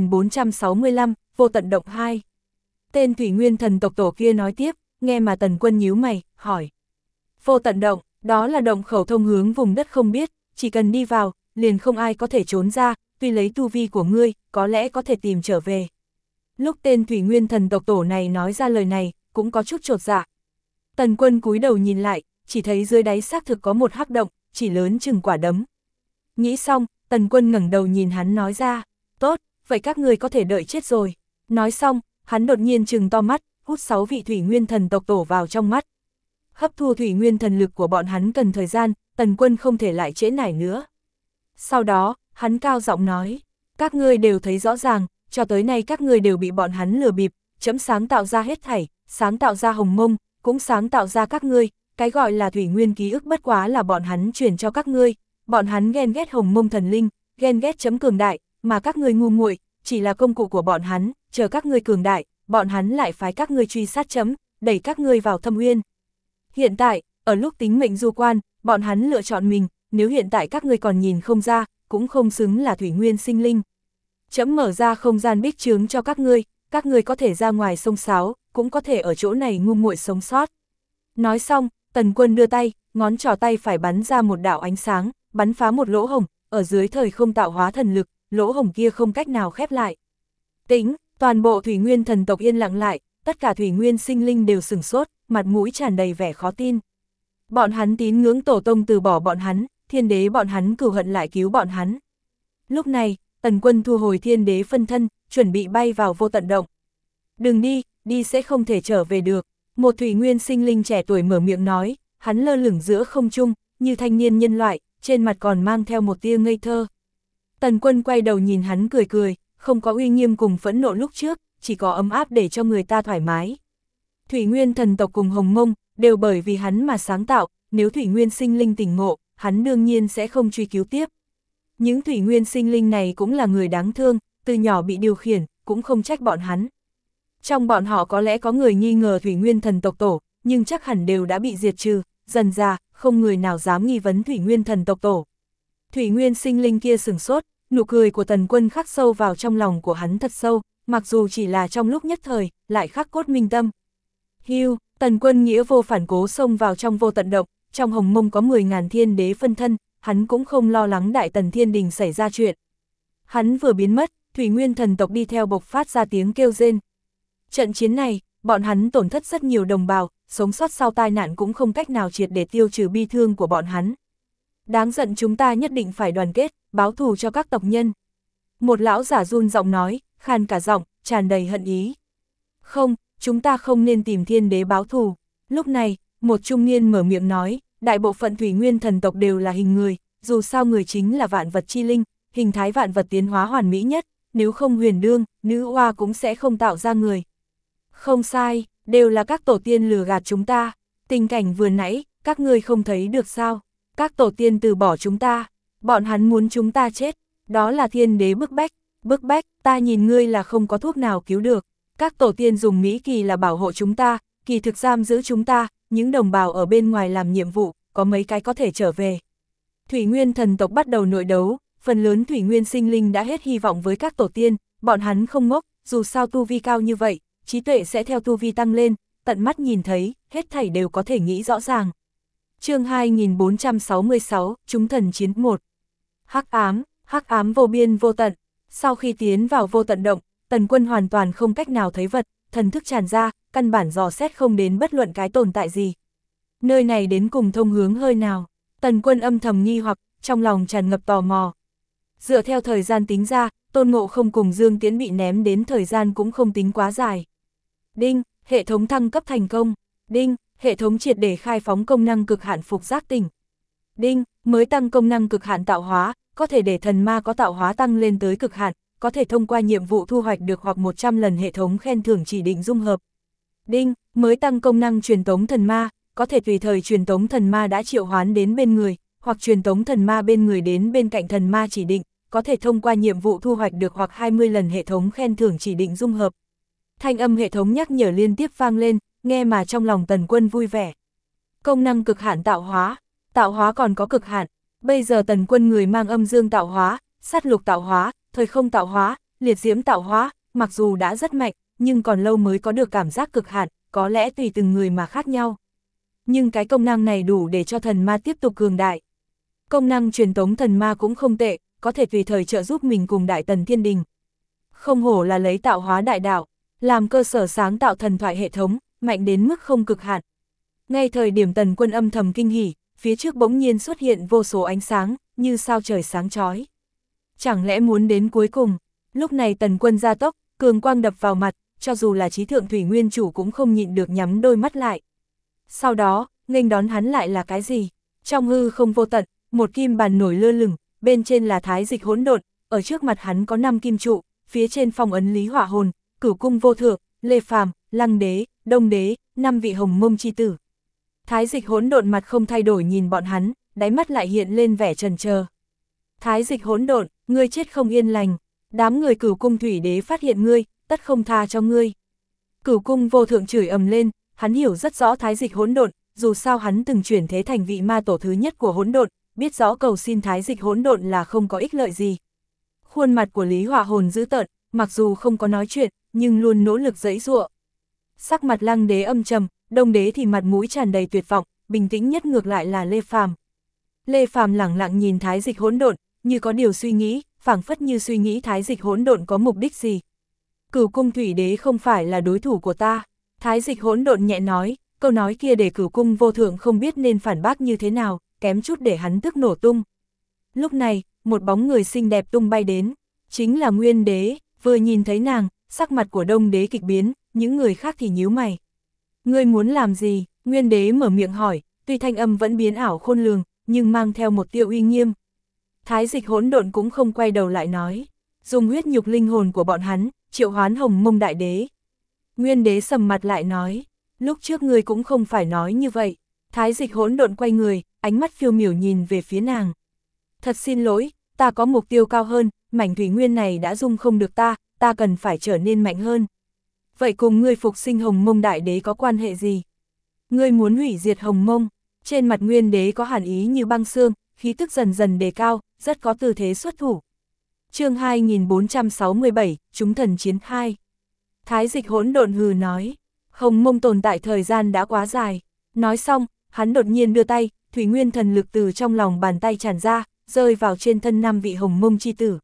2465, vô tận động 2. Tên thủy nguyên thần tộc tổ kia nói tiếp, nghe mà Tần Quân nhíu mày, hỏi. Vô tận động, đó là động khẩu thông hướng vùng đất không biết, chỉ cần đi vào, liền không ai có thể trốn ra, tuy lấy tu vi của ngươi, có lẽ có thể tìm trở về. Lúc tên thủy nguyên thần tộc tổ này nói ra lời này, cũng có chút chột dạ. Tần Quân cúi đầu nhìn lại, chỉ thấy dưới đáy xác thực có một hắc động, chỉ lớn chừng quả đấm. Nghĩ xong, Tần Quân ngẩng đầu nhìn hắn nói ra, tốt, vậy các ngươi có thể đợi chết rồi. Nói xong, hắn đột nhiên trừng to mắt, hút 6 vị thủy nguyên thần tộc tổ vào trong mắt. Hấp thu thủy nguyên thần lực của bọn hắn cần thời gian, Tần Quân không thể lại trễ nải nữa. Sau đó, hắn cao giọng nói, các ngươi đều thấy rõ ràng, cho tới nay các ngươi đều bị bọn hắn lừa bịp, trẫm sáng tạo ra hết thảy, sáng tạo ra Hồng Mông, cũng sáng tạo ra các ngươi, cái gọi là thủy nguyên ký ức bất quá là bọn hắn truyền cho các ngươi, bọn hắn ghen ghét Hồng Mông thần linh, ghen ghét chấm cường đại, mà các ngươi ngu muội, chỉ là công cụ của bọn hắn, chờ các ngươi cường đại, bọn hắn lại phái các ngươi truy sát chấm, đẩy các ngươi vào thâm uyên. Hiện tại, ở lúc tính mệnh du quan, bọn hắn lựa chọn mình, nếu hiện tại các ngươi còn nhìn không ra, cũng không xứng là thủy nguyên sinh linh. Chấm mở ra không gian bích trướng cho các ngươi có thể ra ngoài sông sáo, cũng có thể ở chỗ này ngu muội sống sót. Nói xong, Tần Quân đưa tay, ngón trỏ tay phải bắn ra một đạo ánh sáng, bắn phá một lỗ hổng, ở dưới thời không tạo hóa thần lực, lỗ hổng kia không cách nào khép lại. Tĩnh, toàn bộ thủy nguyên thần tộc yên lặng lại, tất cả thủy nguyên sinh linh đều sửng sốt, mặt mũi tràn đầy vẻ khó tin. Bọn hắn tín ngưỡng tổ tông từ bỏ bọn hắn, thiên đế bọn hắn cừu hận lại cứu bọn hắn. Lúc này, Tần Quân thu hồi thiên đế phân thân, chuẩn bị bay vào vô tận động. Đừng đi, đi sẽ không thể trở về được. Một thủy nguyên sinh linh trẻ tuổi mở miệng nói, hắn lơ lửng giữa không trung, như thanh niên nhân loại, trên mặt còn mang theo một tia ngây thơ. Tần Quân quay đầu nhìn hắn cười cười, không có uy nghiêm cùng phẫn nộ lúc trước, chỉ có ấm áp để cho người ta thoải mái. Thủy nguyên thần tộc cùng Hồng Mông, đều bởi vì hắn mà sáng tạo, nếu thủy nguyên sinh linh tỉnh ngộ, hắn đương nhiên sẽ không truy cứu tiếp. Những thủy nguyên sinh linh này cũng là người đáng thương, từ nhỏ bị điều khiển, cũng không trách bọn hắn. Trong bọn họ có lẽ có người nghi ngờ thủy nguyên thần tộc tổ, nhưng chắc hẳn đều đã bị diệt trừ, dần ra, không người nào dám nghi vấn thủy nguyên thần tộc tổ. Thủy nguyên sinh linh kia sửng sốt, nụ cười của Tần Quân khắc sâu vào trong lòng của hắn thật sâu, mặc dù chỉ là trong lúc nhất thời, lại khắc cốt minh tâm. Hưu, Tần Quân nghĩa vô phản cố xông vào trong vô tận động, trong hồng mông có 10.000 thiên đế phân thân, hắn cũng không lo lắng Đại Tần Thiên Đình xảy ra chuyện. Hắn vừa biến mất, thủy nguyên thần tộc đi theo bộc phát ra tiếng kêu rên. Trận chiến này, bọn hắn tổn thất rất nhiều đồng bào, sống sót sau tai nạn cũng không cách nào triệt để tiêu trừ bi thương của bọn hắn. Đáng giận, chúng ta nhất định phải đoàn kết, báo thù cho các tộc nhân. Một lão giả run giọng nói, khan cả giọng, tràn đầy hận ý. Không, chúng ta không nên tìm thiên đế báo thù. Lúc này, một trung niên mở miệng nói, đại bộ phận thủy nguyên thần tộc đều là hình người, dù sao người chính là vạn vật chi linh, hình thái vạn vật tiến hóa hoàn mỹ nhất, nếu không huyền đương, nữ oa cũng sẽ không tạo ra người. Không sai, đều là các tổ tiên lừa gạt chúng ta. Tình cảnh vừa nãy, các ngươi không thấy được sao? Các tổ tiên từ bỏ chúng ta, bọn hắn muốn chúng ta chết, đó là thiên đế bức bách, ta nhìn ngươi là không có thuốc nào cứu được. Các tổ tiên dùng Mỹ kỳ là bảo hộ chúng ta, kỳ thực giam giữ chúng ta, những đồng bào ở bên ngoài làm nhiệm vụ, có mấy cái có thể trở về. Thủy nguyên thần tộc bắt đầu nội đấu, phần lớn thủy nguyên sinh linh đã hết hy vọng với các tổ tiên, bọn hắn không ngốc, dù sao tu vi cao như vậy, trí tuệ sẽ theo tu vi tăng lên, tận mắt nhìn thấy, hết thảy đều có thể nghĩ rõ ràng. Chương 2466, Chúng thần chiến 1. Hắc ám vô biên vô tận. Sau khi tiến vào vô tận động, Tần Quân hoàn toàn không cách nào thấy vật, thần thức tràn ra, căn bản dò xét không đến bất luận cái tồn tại gì. Nơi này đến cùng thông hướng hơi nào? Tần Quân âm thầm nghi hoặc, trong lòng tràn ngập tò mò. Dựa theo thời gian tính ra, Tôn Ngộ Không cùng Dương Tiễn bị ném đến thời gian cũng không tính quá dài. Đinh, hệ thống thăng cấp thành công. Đinh, hệ thống triệt để khai phóng công năng cực hạn phục giác tỉnh. Đinh, mới tăng công năng cực hạn tạo hóa, có thể để thần ma có tạo hóa tăng lên tới cực hạn, có thể thông qua nhiệm vụ thu hoạch được hoặc 100 lần hệ thống khen thưởng chỉ định dung hợp. Đinh, mới tăng công năng truyền tống thần ma, có thể tùy thời truyền tống thần ma đã triệu hoán đến bên người, hoặc truyền tống thần ma bên người đến bên cạnh thần ma chỉ định, có thể thông qua nhiệm vụ thu hoạch được hoặc 20 lần hệ thống khen thưởng chỉ định dung hợp. Thanh âm hệ thống nhắc nhở liên tiếp vang lên, nghe mà trong lòng Tần Quân vui vẻ. Công năng cực hạn tạo hóa còn có cực hạn, bây giờ Tần Quân người mang âm dương tạo hóa, sát lục tạo hóa, thời không tạo hóa, liệt diễm tạo hóa, mặc dù đã rất mạnh, nhưng còn lâu mới có được cảm giác cực hạn, có lẽ tùy từng người mà khác nhau. Nhưng cái công năng này đủ để cho thần ma tiếp tục cường đại. Công năng truyền tống thần ma cũng không tệ, có thể tùy thời trợ giúp mình cùng Đại Tần Thiên Đình. Không hổ là lấy tạo hóa đại đạo, làm cơ sở sáng tạo thần thoại hệ thống, mạnh đến mức không cực hạn. Ngay thời điểm Tần Quân âm thầm kinh hỉ, phía trước bỗng nhiên xuất hiện vô số ánh sáng, như sao trời sáng chói. Chẳng lẽ muốn đến cuối cùng? Lúc này Tần Quân gia tốc, cường quang đập vào mặt, cho dù là trí thượng thủy nguyên chủ cũng không nhịn được nhắm đôi mắt lại. Sau đó, nghênh đón hắn lại là cái gì? Trong hư không vô tận, một kim bàn nổi lơ lửng, bên trên là thái dịch hỗn độn, ở trước mặt hắn có 5 kim trụ, phía trên phong ấn Lý Hỏa Hồn, Cửu Cung Vô Thượng, Lê Phàm, Lăng Đế, Đông Đế, 5 vị hồng mông chi tử. Thái dịch hỗn độn mặt không thay đổi nhìn bọn hắn, đáy mắt lại hiện lên vẻ chần chờ. Thái dịch hỗn độn, ngươi chết không yên lành, đám người Cửu Cung Thủy Đế phát hiện ngươi, tất không tha cho ngươi. Cửu Cung Vô Thượng chửi ầm lên, hắn hiểu rất rõ thái dịch hỗn độn, dù sao hắn từng chuyển thế thành vị ma tổ thứ nhất của hỗn độn, biết rõ cầu xin thái dịch hỗn độn là không có ích lợi gì. Khuôn mặt của Lý Hỏa Hồn dữ tợn, mặc dù không có nói chuyện, nhưng luôn nỗ lực giãy giụa. Sắc mặt Lăng Đế âm trầm, Đông Đế thì mặt mũi tràn đầy tuyệt vọng, bình tĩnh nhất ngược lại là Lê Phàm. Lê Phàm lẳng lặng nhìn thái dịch hỗn độn, như có điều suy nghĩ, phảng phất như suy nghĩ thái dịch hỗn độn có mục đích gì. Cửu Cung Thủy Đế không phải là đối thủ của ta, thái dịch hỗn độn nhẹ nói, câu nói kia để Cửu Cung Vô Thượng không biết nên phản bác như thế nào, kém chút để hắn tức nổ tung. Lúc này, một bóng người xinh đẹp tung bay đến, chính là Nguyên Đế, vừa nhìn thấy nàng, sắc mặt của Đông Đế kịch biến, những người khác thì nhíu mày. Ngươi muốn làm gì? Nguyên Đế mở miệng hỏi, tuy thanh âm vẫn biến ảo khôn lường, nhưng mang theo một tia uy nghiêm. Thái dịch hỗn độn cũng không quay đầu lại nói, dùng huyết nhục linh hồn của bọn hắn, triệu hoán hồng mông đại đế. Nguyên Đế sầm mặt lại nói, lúc trước ngươi cũng không phải nói như vậy. Thái dịch hỗn độn quay người, ánh mắt phiêu miểu nhìn về phía nàng. Thật xin lỗi, ta có mục tiêu cao hơn, mảnh thủy nguyên này đã dung không được ta cần phải trở nên mạnh hơn. Vậy cùng ngươi phục sinh Hồng Mông Đại Đế có quan hệ gì? Ngươi muốn hủy diệt Hồng Mông? Trên mặt Nguyên Đế có hàn ý như băng xương, khí tức dần dần đề cao, rất có tư thế xuất thủ. Chương 2467, chúng thần chiến 2. Thái Dịch Hỗn Độn hừ nói, Hồng Mông tồn tại thời gian đã quá dài. Nói xong, hắn đột nhiên đưa tay, thủy nguyên thần lực từ trong lòng bàn tay tràn ra, rơi vào trên thân 5 vị Hồng Mông chi tử.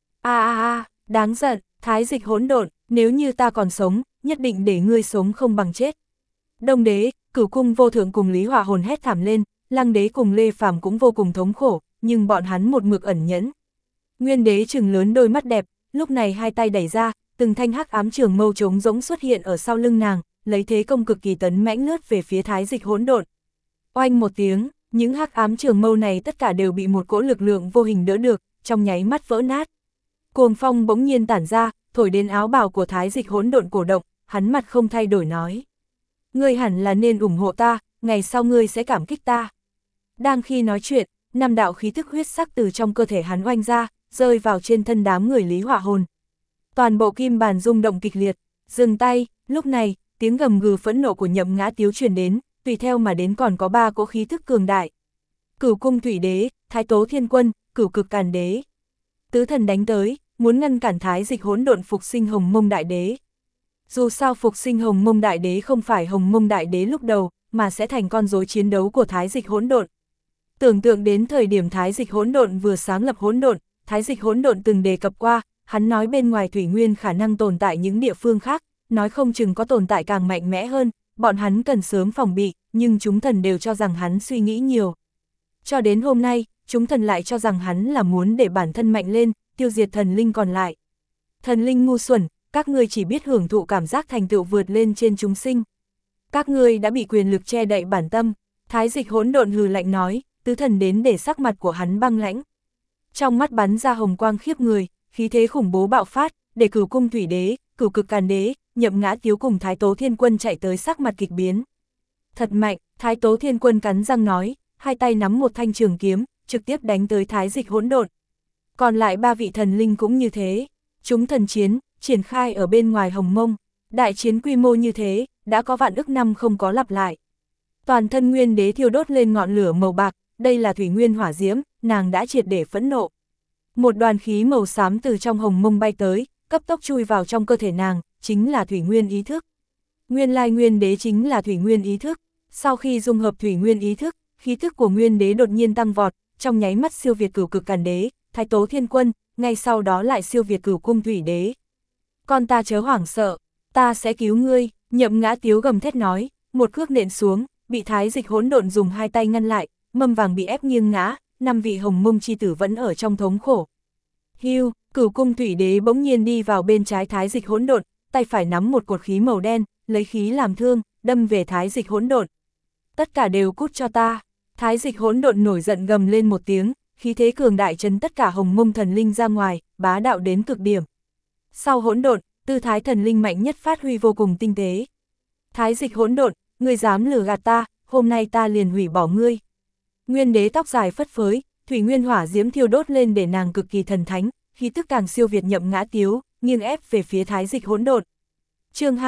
Đáng giận, Thái Dịch Hỗn Độn, nếu như ta còn sống, nhất định để ngươi sống không bằng chết. Đông Đế, Cửu Cung Vô Thượng cùng Lý Hỏa Hồn hét thảm lên, Lăng Đế cùng Lê Phàm cũng vô cùng thống khổ, nhưng bọn hắn một mực ẩn nhẫn. Nguyên Đế trừng lớn đôi mắt đẹp, lúc này hai tay đẩy ra, từng thanh hắc ám trường mâu trống rỗng xuất hiện ở sau lưng nàng, lấy thế công cực kỳ tấn mãnh lướt về phía Thái Dịch Hỗn Độn. Oanh một tiếng, những hắc ám trường mâu này tất cả đều bị một cỗ lực lượng vô hình đỡ được, trong nháy mắt vỡ nát. Cuồng phong bỗng nhiên tản ra, thổi đến áo bào của Thái Dịch Hỗn Độn cổ động, hắn mặt không thay đổi nói: ngươi hẳn là nên ủng hộ ta, ngày sau ngươi sẽ cảm kích ta. Đang khi nói chuyện, 5 đạo khí thức huyết sắc từ trong cơ thể hắn oanh ra, rơi vào trên thân đám người Lý Hỏa Hồn. Toàn bộ kim bàn rung động kịch liệt, dừng tay, lúc này, tiếng gầm gừ phẫn nộ của Nhậm Ngã Tiếu truyền đến, tùy theo mà đến còn có 3 cỗ khí thức cường đại. Cửu Cung Thủy Đế, Thái Tố Thiên Quân, Cửu Cực Càn Đế. Tứ thần đánh tới, muốn ngăn cản Thái Dịch Hỗn Độn phục sinh Hồng Mông Đại Đế. Dù sao phục sinh Hồng Mông Đại Đế không phải Hồng Mông Đại Đế lúc đầu, mà sẽ thành con rối chiến đấu của Thái Dịch Hỗn Độn. Tưởng tượng đến thời điểm Thái Dịch Hỗn Độn vừa sáng lập hỗn độn, Thái Dịch Hỗn Độn từng đề cập qua, hắn nói bên ngoài thủy nguyên khả năng tồn tại những địa phương khác, nói không chừng có tồn tại càng mạnh mẽ hơn, bọn hắn cần sớm phòng bị, nhưng chúng thần đều cho rằng hắn suy nghĩ nhiều. Cho đến hôm nay, chúng thần lại cho rằng hắn là muốn để bản thân mạnh lên, tiêu diệt thần linh còn lại. Thần linh ngu xuẩn, các ngươi chỉ biết hưởng thụ cảm giác thành tựu vượt lên trên chúng sinh. Các ngươi đã bị quyền lực che đậy bản tâm. Thái Dịch Hỗn Độn hừ lạnh nói, tứ thần đến để sắc mặt của hắn băng lãnh. Trong mắt bắn ra hồng quang khiếp người, khí thế khủng bố bạo phát, để Cửu Cung Thủy Đế, Cửu Cực Càn Đế, Nhậm Ngã Tiếu cùng Thái Tố Thiên Quân chạy tới sắc mặt kịch biến. Thật mạnh, Thái Tố Thiên Quân cắn răng nói, hai tay nắm một thanh trường kiếm, trực tiếp đánh tới Thái Dịch Hỗn Độn. Còn lại 3 vị thần linh cũng như thế. Chúng thần chiến, triển khai ở bên ngoài Hồng Mông. Đại chiến quy mô như thế, đã có vạn ức năm không có lặp lại. Toàn thân Nguyên Đế thiêu đốt lên ngọn lửa màu bạc, đây là thủy nguyên hỏa diễm, nàng đã triệt để phẫn nộ. Một đoàn khí màu xám từ trong Hồng Mông bay tới, cấp tốc chui vào trong cơ thể nàng, chính là thủy nguyên ý thức. Nguyên lai Nguyên Đế chính là thủy nguyên ý thức. Sau khi dung hợp thủy nguyên ý thức, khí thức của Nguyên Đế đột nhiên tăng vọt, trong nháy mắt siêu việt Cửu Cực Càn Đế, Thái Tố Thiên Quân, ngay sau đó lại siêu việt Cửu Cung Thủy Đế. Con ta chớ hoảng sợ, ta sẽ cứu ngươi, Nhậm Ngã Tiếu gầm thét nói, một cước nện xuống, bị Thái Dịch Hỗn Độn dùng hai tay ngăn lại, mâm vàng bị ép nghiêng ngã, 5 vị Hồng Mông chi tử vẫn ở trong thống khổ. Hưu, Cửu Cung Thủy Đế bỗng nhiên đi vào bên trái Thái Dịch Hỗn Độn, tay phải nắm một cột khí màu đen, lấy khí làm thương, đâm về Thái Dịch Hỗn Độn. Tất cả đều cút cho ta. Thái Dịch Hỗn Độn nổi giận gầm lên một tiếng, khí thế cường đại chấn tất cả Hồng Mông thần linh ra ngoài, bá đạo đến cực điểm. Sau hỗn độn, tư thái thần linh mạnh nhất phát huy vô cùng tinh tế. Thái Dịch Hỗn Độn, ngươi dám lừa gạt ta, hôm nay ta liền hủy bỏ ngươi. Nguyên Đế tóc dài phất phới, thủy nguyên hỏa diễm thiêu đốt lên để nàng cực kỳ thần thánh, khí tức càng siêu việt Nhậm Ngã Tiếu, nghiêng ép về phía Thái Dịch Hỗn Độn. Chương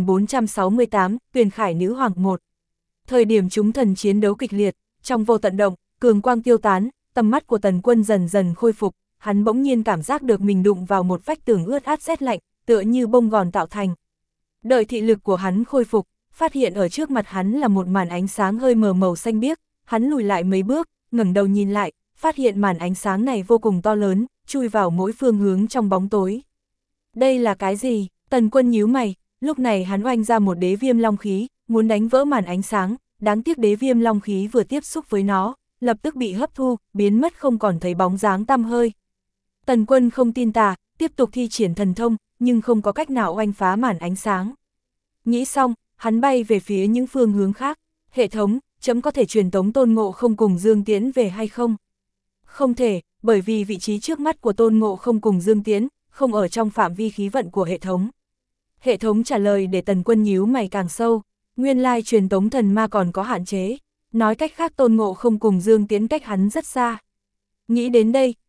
2468, Tuyền Khải Nữ Hoàng 1. Thời điểm chúng thần chiến đấu kịch liệt, trong vô tận động, cường quang tiêu tán, tầm mắt của Tần Quân dần dần khôi phục, hắn bỗng nhiên cảm giác được mình đụng vào một vách tường ướt át rét lạnh, tựa như bông gòn tạo thành. Đợi thị lực của hắn khôi phục, phát hiện ở trước mặt hắn là một màn ánh sáng hơi mờ màu xanh biếc, hắn lùi lại mấy bước, ngẩng đầu nhìn lại, phát hiện màn ánh sáng này vô cùng to lớn, chui vào mỗi phương hướng trong bóng tối. Đây là cái gì? Tần Quân nhíu mày, lúc này hắn oanh ra một đế viêm long khí, muốn đánh vỡ màn ánh sáng, đáng tiếc đế viêm long khí vừa tiếp xúc với nó, lập tức bị hấp thu, biến mất không còn thấy bóng dáng tăm hơi. Tần Quân không tin tà, tiếp tục thi triển thần thông, nhưng không có cách nào oanh phá màn ánh sáng. Nghĩ xong, hắn bay về phía những phương hướng khác. Hệ thống, chấm có thể truyền tống Tôn Ngộ Không cùng Dương Tiễn về hay không? Không thể, bởi vì vị trí trước mắt của Tôn Ngộ Không cùng Dương Tiễn, không ở trong phạm vi khí vận của hệ thống. Hệ thống trả lời để Tần Quân nhíu mày càng sâu, nguyên lai truyền tống thần ma còn có hạn chế. Nói cách khác Tôn Ngộ Không cùng Dương Tiễn cách hắn rất xa. Nghĩ đến đây,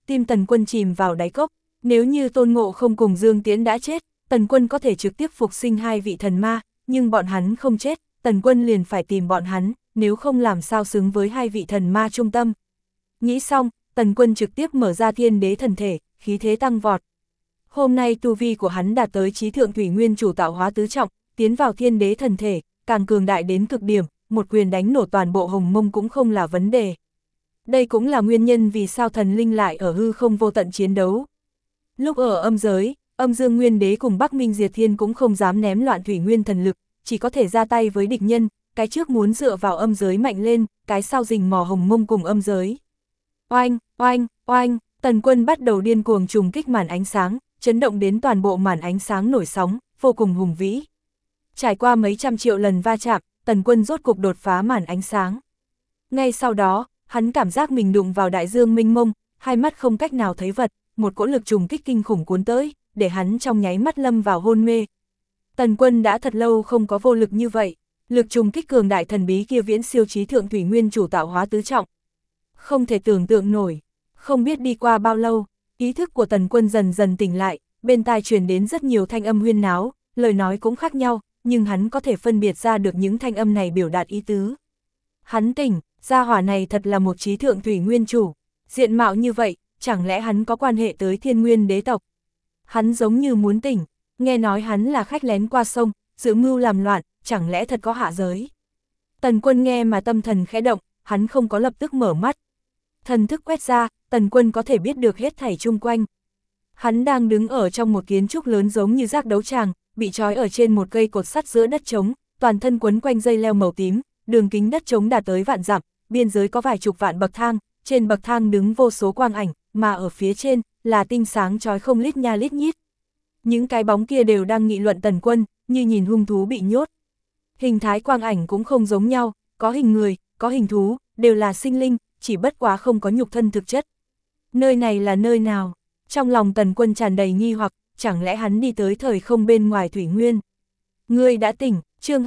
tim Tần Quân chìm vào đáy cốc. Nếu như Tôn Ngộ Không cùng Dương Tiễn đã chết, Tần Quân có thể trực tiếp phục sinh hai vị thần ma, nhưng bọn hắn không chết, Tần Quân liền phải tìm bọn hắn, nếu không làm sao xứng với hai vị thần ma trung tâm. Nghĩ xong, Tần Quân trực tiếp mở ra thiên đế thần thể, khí thế tăng vọt. Hôm nay tu vi của hắn đạt tới chí thượng thủy nguyên chủ tạo hóa tứ trọng, tiến vào thiên đế thần thể, càng cường đại đến cực điểm, một quyền đánh nổ toàn bộ hồng mông cũng không là vấn đề. Đây cũng là nguyên nhân vì sao thần linh lại ở hư không vô tận chiến đấu. Lúc ở âm giới, âm dương nguyên đế cùng Bắc Minh Diệt Thiên cũng không dám ném loạn thủy nguyên thần lực, chỉ có thể ra tay với địch nhân, cái trước muốn dựa vào âm giới mạnh lên, cái sau rình mò hồng mông cùng âm giới. Oanh, oanh, oanh, Tần Quân bắt đầu điên cuồng trùng kích màn ánh sáng, chấn động đến toàn bộ màn ánh sáng nổi sóng, vô cùng hùng vĩ. Trải qua mấy trăm triệu lần va chạm, Tần Quân rốt cục đột phá màn ánh sáng. Ngay sau đó, hắn cảm giác mình đụng vào đại dương mênh mông, hai mắt không cách nào thấy vật, một cỗ lực trùng kích kinh khủng cuốn tới, để hắn trong nháy mắt lâm vào hôn mê. Tần Quân đã thật lâu không có vô lực như vậy, lực trùng kích cường đại thần bí kia viễn siêu chí thượng thủy nguyên chủ tạo hóa tứ trọng. Không thể tưởng tượng nổi, không biết đi qua bao lâu, ý thức của Tần Quân dần dần tỉnh lại, bên tai truyền đến rất nhiều thanh âm huyên náo, lời nói cũng khác nhau, nhưng hắn có thể phân biệt ra được những thanh âm này biểu đạt ý tứ. Hắn tỉnh, gia hỏa này thật là một chí thượng thủy nguyên chủ, diện mạo như vậy, chẳng lẽ hắn có quan hệ tới thiên nguyên đế tộc? Hắn giống như muốn tỉnh, nghe nói hắn là khách lén qua sông, dự mưu làm loạn, chẳng lẽ thật có hạ giới? Tần Quân nghe mà tâm thần khẽ động, hắn không có lập tức mở mắt. Thần thức quét ra, Tần Quân có thể biết được hết thảy chung quanh. Hắn đang đứng ở trong một kiến trúc lớn giống như giác đấu tràng, bị trói ở trên một cây cột sắt giữa đất trống, toàn thân quấn quanh dây leo màu tím, đường kính đất trống đạt tới vạn dặm, biên giới có vài chục vạn bậc thang, trên bậc thang đứng vô số quang ảnh, mà ở phía trên là tinh sáng chói không lít nha lít nhít. Những cái bóng kia đều đang nghị luận Tần Quân, như nhìn hung thú bị nhốt. Hình thái quang ảnh cũng không giống nhau, có hình người, có hình thú, đều là sinh linh, chỉ bất quá không có nhục thân thực chất. Nơi này là nơi nào? Trong lòng Tần Quân tràn đầy nghi hoặc, chẳng lẽ hắn đi tới thời không bên ngoài thủy nguyên? Ngươi đã tỉnh, chương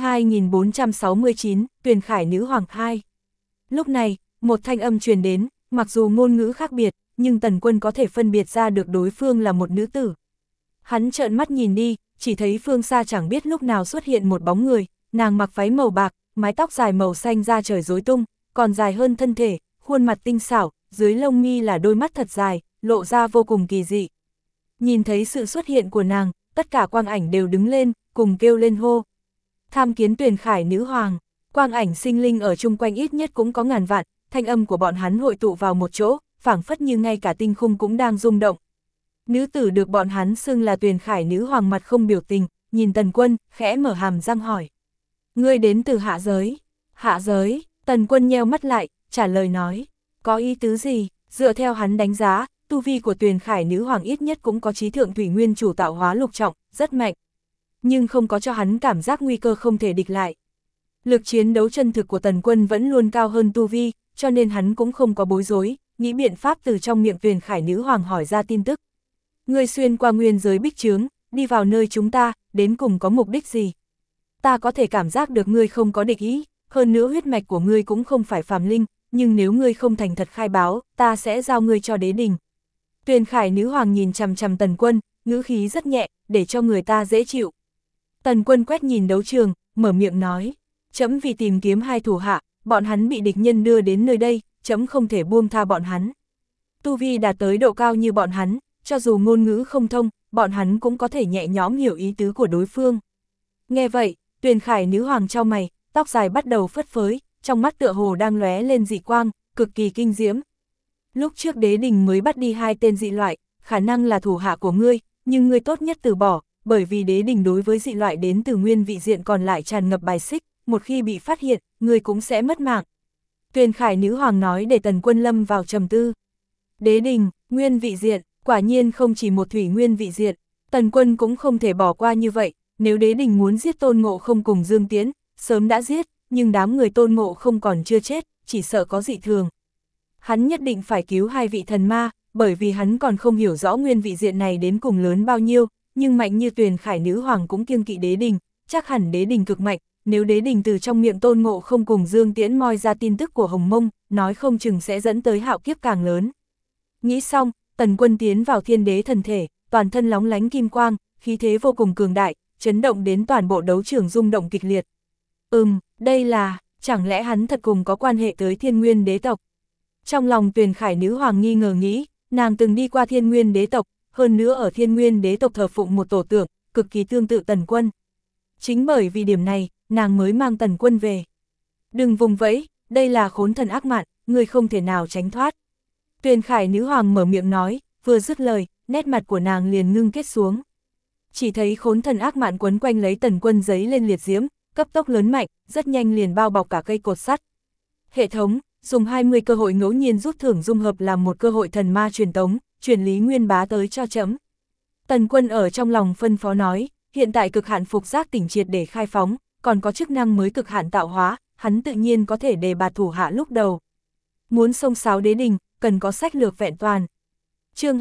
2469, Tuyền Khải Nữ Hoàng 2. Lúc này, một thanh âm truyền đến, mặc dù ngôn ngữ khác biệt, nhưng Tần Quân có thể phân biệt ra được đối phương là một nữ tử. Hắn trợn mắt nhìn đi, chỉ thấy phương xa chẳng biết lúc nào xuất hiện một bóng người, nàng mặc váy màu bạc, mái tóc dài màu xanh da trời rối tung, còn dài hơn thân thể, khuôn mặt tinh xảo, dưới lông mi là đôi mắt thật dài, lộ ra vô cùng kỳ dị. Nhìn thấy sự xuất hiện của nàng, tất cả quang ảnh đều đứng lên, cùng kêu lên hô. Tham kiến Tuyền Khải Nữ Hoàng, quang ảnh sinh linh ở chung quanh ít nhất cũng có ngàn vạn, thanh âm của bọn hắn hội tụ vào một chỗ, phảng phất như ngay cả tinh khung cũng đang rung động. Nữ tử được bọn hắn xưng là Tuyền Khải Nữ Hoàng mặt không biểu tình, nhìn Tần Quân, khẽ mở hàm răng hỏi. Ngươi đến từ hạ giới? Hạ giới? Tần Quân nheo mắt lại, trả lời nói. Có ý tứ gì? Dựa theo hắn đánh giá, tu vi của Tuyền Khải Nữ Hoàng ít nhất cũng có chí thượng thủy nguyên chủ tạo hóa lục trọng, rất mạnh. Nhưng không có cho hắn cảm giác nguy cơ không thể địch lại. Lực chiến đấu chân thực của Tần Quân vẫn luôn cao hơn tu vi, cho nên hắn cũng không có bối rối, nghĩ biện pháp từ trong miệng Tuyền Khải Nữ Hoàng hỏi ra tin tức. Ngươi xuyên qua nguyên giới bích trướng, đi vào nơi chúng ta, đến cùng có mục đích gì? Ta có thể cảm giác được ngươi không có địch ý, hơn nữa huyết mạch của ngươi cũng không phải phàm linh, nhưng nếu ngươi không thành thật khai báo, ta sẽ giao ngươi cho đế đình. Tuyền Khải Nữ Hoàng nhìn chằm chằm Tần Quân, ngữ khí rất nhẹ, để cho người ta dễ chịu. Tần Quân quét nhìn đấu trường, mở miệng nói, trẫm vì tìm kiếm hai thủ hạ, bọn hắn bị địch nhân đưa đến nơi đây, trẫm không thể buông tha bọn hắn. Tu vi đạt tới độ cao như bọn hắn, cho dù ngôn ngữ không thông, bọn hắn cũng có thể nhẹ nhõm hiểu ý tứ của đối phương. Nghe vậy, Tuyền Khải Nữ Hoàng chau mày, tóc dài bắt đầu phất phới, trong mắt tựa hồ đang lóe lên dị quang, cực kỳ kinh diễm. Lúc trước đế đình mới bắt đi hai tên dị loại, khả năng là thủ hạ của ngươi, nhưng ngươi tốt nhất từ bỏ, bởi vì đế đình đối với dị loại đến từ nguyên vị diện còn lại tràn ngập bài xích, một khi bị phát hiện, ngươi cũng sẽ mất mạng. Tuyền Khải Nữ Hoàng nói để Tần Quân lâm vào trầm tư. Đế đình, nguyên vị diện, quả nhiên không chỉ một thủy nguyên vị diện, Tần Quân cũng không thể bỏ qua như vậy, nếu đế đình muốn giết Tôn Ngộ Không cùng Dương Tiễn, sớm đã giết, nhưng đám người Tôn Ngộ Không còn chưa chết, chỉ sợ có dị thường. Hắn nhất định phải cứu hai vị thần ma, bởi vì hắn còn không hiểu rõ nguyên vị diện này đến cùng lớn bao nhiêu, nhưng mạnh như Tuyền Khải Nữ Hoàng cũng kiêng kỵ đế đình, chắc hẳn đế đình cực mạnh, nếu đế đình từ trong miệng Tôn Ngộ Không cùng Dương Tiễn moi ra tin tức của Hồng Mông, nói không chừng sẽ dẫn tới hạo kiếp càng lớn. Nghĩ xong, Tần Quân tiến vào thiên đế thần thể, toàn thân lóng lánh kim quang, khí thế vô cùng cường đại, chấn động đến toàn bộ đấu trường rung động kịch liệt. Đây là, chẳng lẽ hắn thật cùng có quan hệ tới Thiên Nguyên đế tộc? Trong lòng Tuyền Khải nữ hoàng nghi ngờ nghĩ, nàng từng đi qua Thiên Nguyên đế tộc, hơn nữa ở Thiên Nguyên đế tộc thờ phụng một tổ tượng, cực kỳ tương tự Tần Quân. Chính bởi vì điểm này, nàng mới mang Tần Quân về. Đừng vùng vẫy, đây là khốn thần ác mạn, người không thể nào tránh thoát. Tuyền Khải nữ hoàng mở miệng nói, vừa dứt lời, nét mặt của nàng liền ngưng kết xuống. Chỉ thấy khốn thần ác mạn quấn quanh lấy Tần Quân giấy lên liệt diễm, cấp tốc lớn mạnh, rất nhanh liền bao bọc cả cây cột sắt. Hệ thống, dùng 20 cơ hội ngẫu nhiên rút thưởng dung hợp làm một cơ hội thần ma truyền tống, truyền Lý Nguyên Bá tới cho chấm. Tần Quân ở trong lòng phân phó nói, hiện tại cực hạn phục giác tỉnh triệt để khai phóng, còn có chức năng mới cực hạn tạo hóa, hắn tự nhiên có thể đề bạt thủ hạ lúc đầu. Muốn xông xáo đế đình, cần có sách lược vẹn toàn. Chương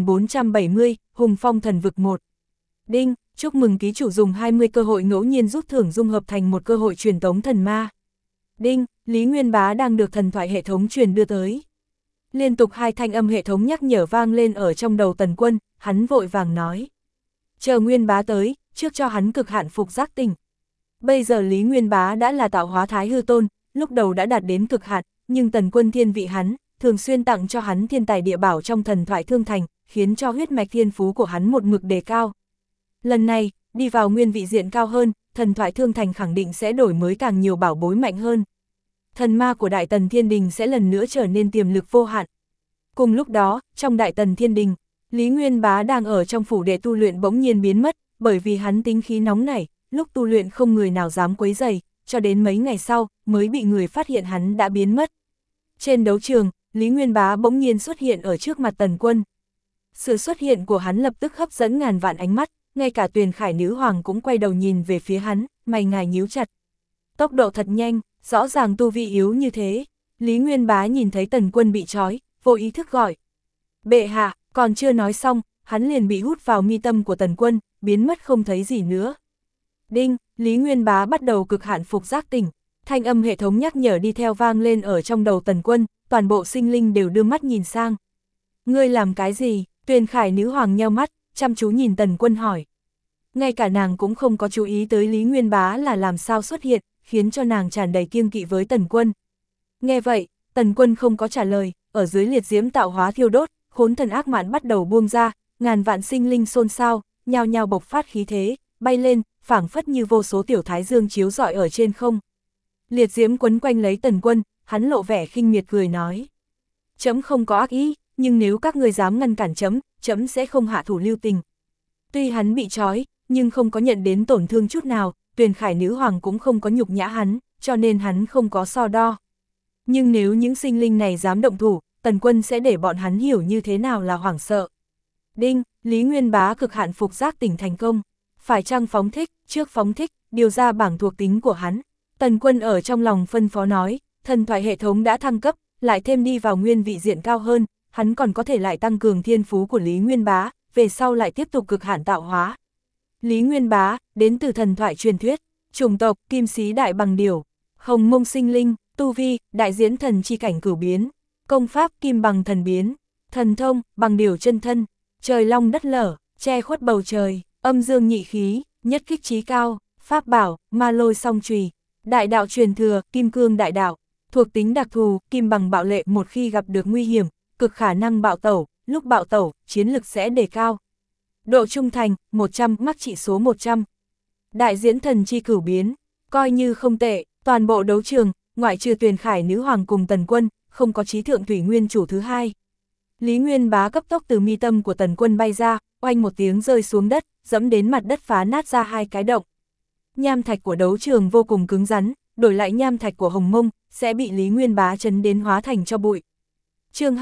2470, Hùng Phong Thần Vực 1. Đinh, chúc mừng ký chủ dùng 20 cơ hội ngẫu nhiên rút thưởng dung hợp thành một cơ hội truyền tống thần ma. Đinh, Lý Nguyên Bá đang được thần thoại hệ thống truyền đưa tới. Liên tục 2 thanh âm hệ thống nhắc nhở vang lên ở trong đầu Tần Quân, hắn vội vàng nói. Chờ Nguyên Bá tới, trước cho hắn cực hạn phục giác tỉnh. Bây giờ Lý Nguyên Bá đã là tạo hóa thái hư tôn, lúc đầu đã đạt đến cực hạn, nhưng Tần Quân thiên vị hắn, thường xuyên tặng cho hắn thiên tài địa bảo trong thần thoại thương thành, khiến cho huyết mạch thiên phú của hắn một mực đề cao. Lần này, đi vào nguyên vị diện cao hơn, thần thoại thương thành khẳng định sẽ đổi mới càng nhiều bảo bối mạnh hơn. Thần ma của Đại Tần Thiên Đình sẽ lần nữa trở nên tiềm lực vô hạn. Cùng lúc đó, trong Đại Tần Thiên Đình, Lý Nguyên Bá đang ở trong phủ đệ tu luyện bỗng nhiên biến mất, bởi vì hắn tính khí nóng nảy, lúc tu luyện không người nào dám quấy rầy, cho đến mấy ngày sau, mới bị người phát hiện hắn đã biến mất. Trên đấu trường, Lý Nguyên Bá bỗng nhiên xuất hiện ở trước mặt Tần Quân. Sự xuất hiện của hắn lập tức hấp dẫn ngàn vạn ánh mắt, ngay cả Tuyền Khải nữ hoàng cũng quay đầu nhìn về phía hắn, mày ngài nhíu chặt. Tốc độ thật nhanh, rõ ràng tu vi yếu như thế. Lý Nguyên Bá nhìn thấy Tần Quân bị trói, vô ý thức gọi. Bệ hạ, còn chưa nói xong, hắn liền bị hút vào mi tâm của Tần Quân, biến mất không thấy gì nữa. Đinh, Lý Nguyên Bá bắt đầu cực hạn phục giác tỉnh. Thanh âm hệ thống nhắc nhở đi theo vang lên ở trong đầu Tần Quân, toàn bộ sinh linh đều đưa mắt nhìn sang. Ngươi làm cái gì? Tuyền Khải nữ hoàng nheo mắt, chăm chú nhìn Tần Quân hỏi. Ngay cả nàng cũng không có chú ý tới Lý Nguyên Bá là làm sao xuất hiện, khiến cho nàng tràn đầy kiêng kỵ với Tần Quân. Nghe vậy, Tần Quân không có trả lời, ở dưới liệt diễm tạo hóa thiêu đốt, khốn thần ác mạn bắt đầu buông ra, ngàn vạn sinh linh xôn xao, nhao nhao bộc phát khí thế, bay lên, phảng phất như vô số tiểu thái dương chiếu rọi ở trên không. Liệt diễm quấn quanh lấy Tần Quân, hắn lộ vẻ khinh miệt cười nói. Chấm không có ác ý, nhưng nếu các người dám ngăn cản chấm sẽ không hạ thủ lưu tình. Tuy hắn bị trói, nhưng không có nhận đến tổn thương chút nào, Tuyền Khải nữ hoàng cũng không có nhục nhã hắn, cho nên hắn không có so đo. Nhưng nếu những sinh linh này dám động thủ, Tần Quân sẽ để bọn hắn hiểu như thế nào là hoảng sợ. Đinh, Lý Nguyên Bá cực hạn phục giác tỉnh thành công. Phải chăng phóng thích, trước phóng thích, điều ra bảng thuộc tính của hắn. Tần Quân ở trong lòng phân phó nói, thần thoại hệ thống đã thăng cấp, lại thêm đi vào nguyên vị diện cao hơn, hắn còn có thể lại tăng cường thiên phú của Lý Nguyên Bá, về sau lại tiếp tục cực hạn tạo hóa. Lý Nguyên Bá, đến từ thần thoại truyền thuyết, chủng tộc, kim sĩ đại bằng điểu, hồng mông sinh linh, tu vi, đại diễn thần chi cảnh cửu biến, công pháp, kim bằng thần biến, thần thông, bằng điểu chân thân, trời long đất lở, che khuất bầu trời, âm dương nhị khí, nhất kích trí cao, pháp bảo, ma lôi song chùy, đại đạo truyền thừa, kim cương đại đạo, thuộc tính đặc thù, kim bằng bạo lệ, một khi gặp được nguy hiểm, cực khả năng bạo tẩu, lúc bạo tẩu, chiến lực sẽ đề cao. Độ trung thành, 100, mắc trị số 100. Đại diễn thần chi cửu biến, coi như không tệ, toàn bộ đấu trường, ngoại trừ Tuyền Khải nữ hoàng cùng Tần Quân, không có trí thượng thủy nguyên chủ thứ hai. Lý Nguyên Bá cấp tốc từ mi tâm của Tần Quân bay ra, oanh một tiếng rơi xuống đất, dẫm đến mặt đất phá nát ra 2 cái động. Nham thạch của đấu trường vô cùng cứng rắn, đổi lại nham thạch của Hồng Mông, sẽ bị Lý Nguyên Bá chấn đến hóa thành cho bụi. Chương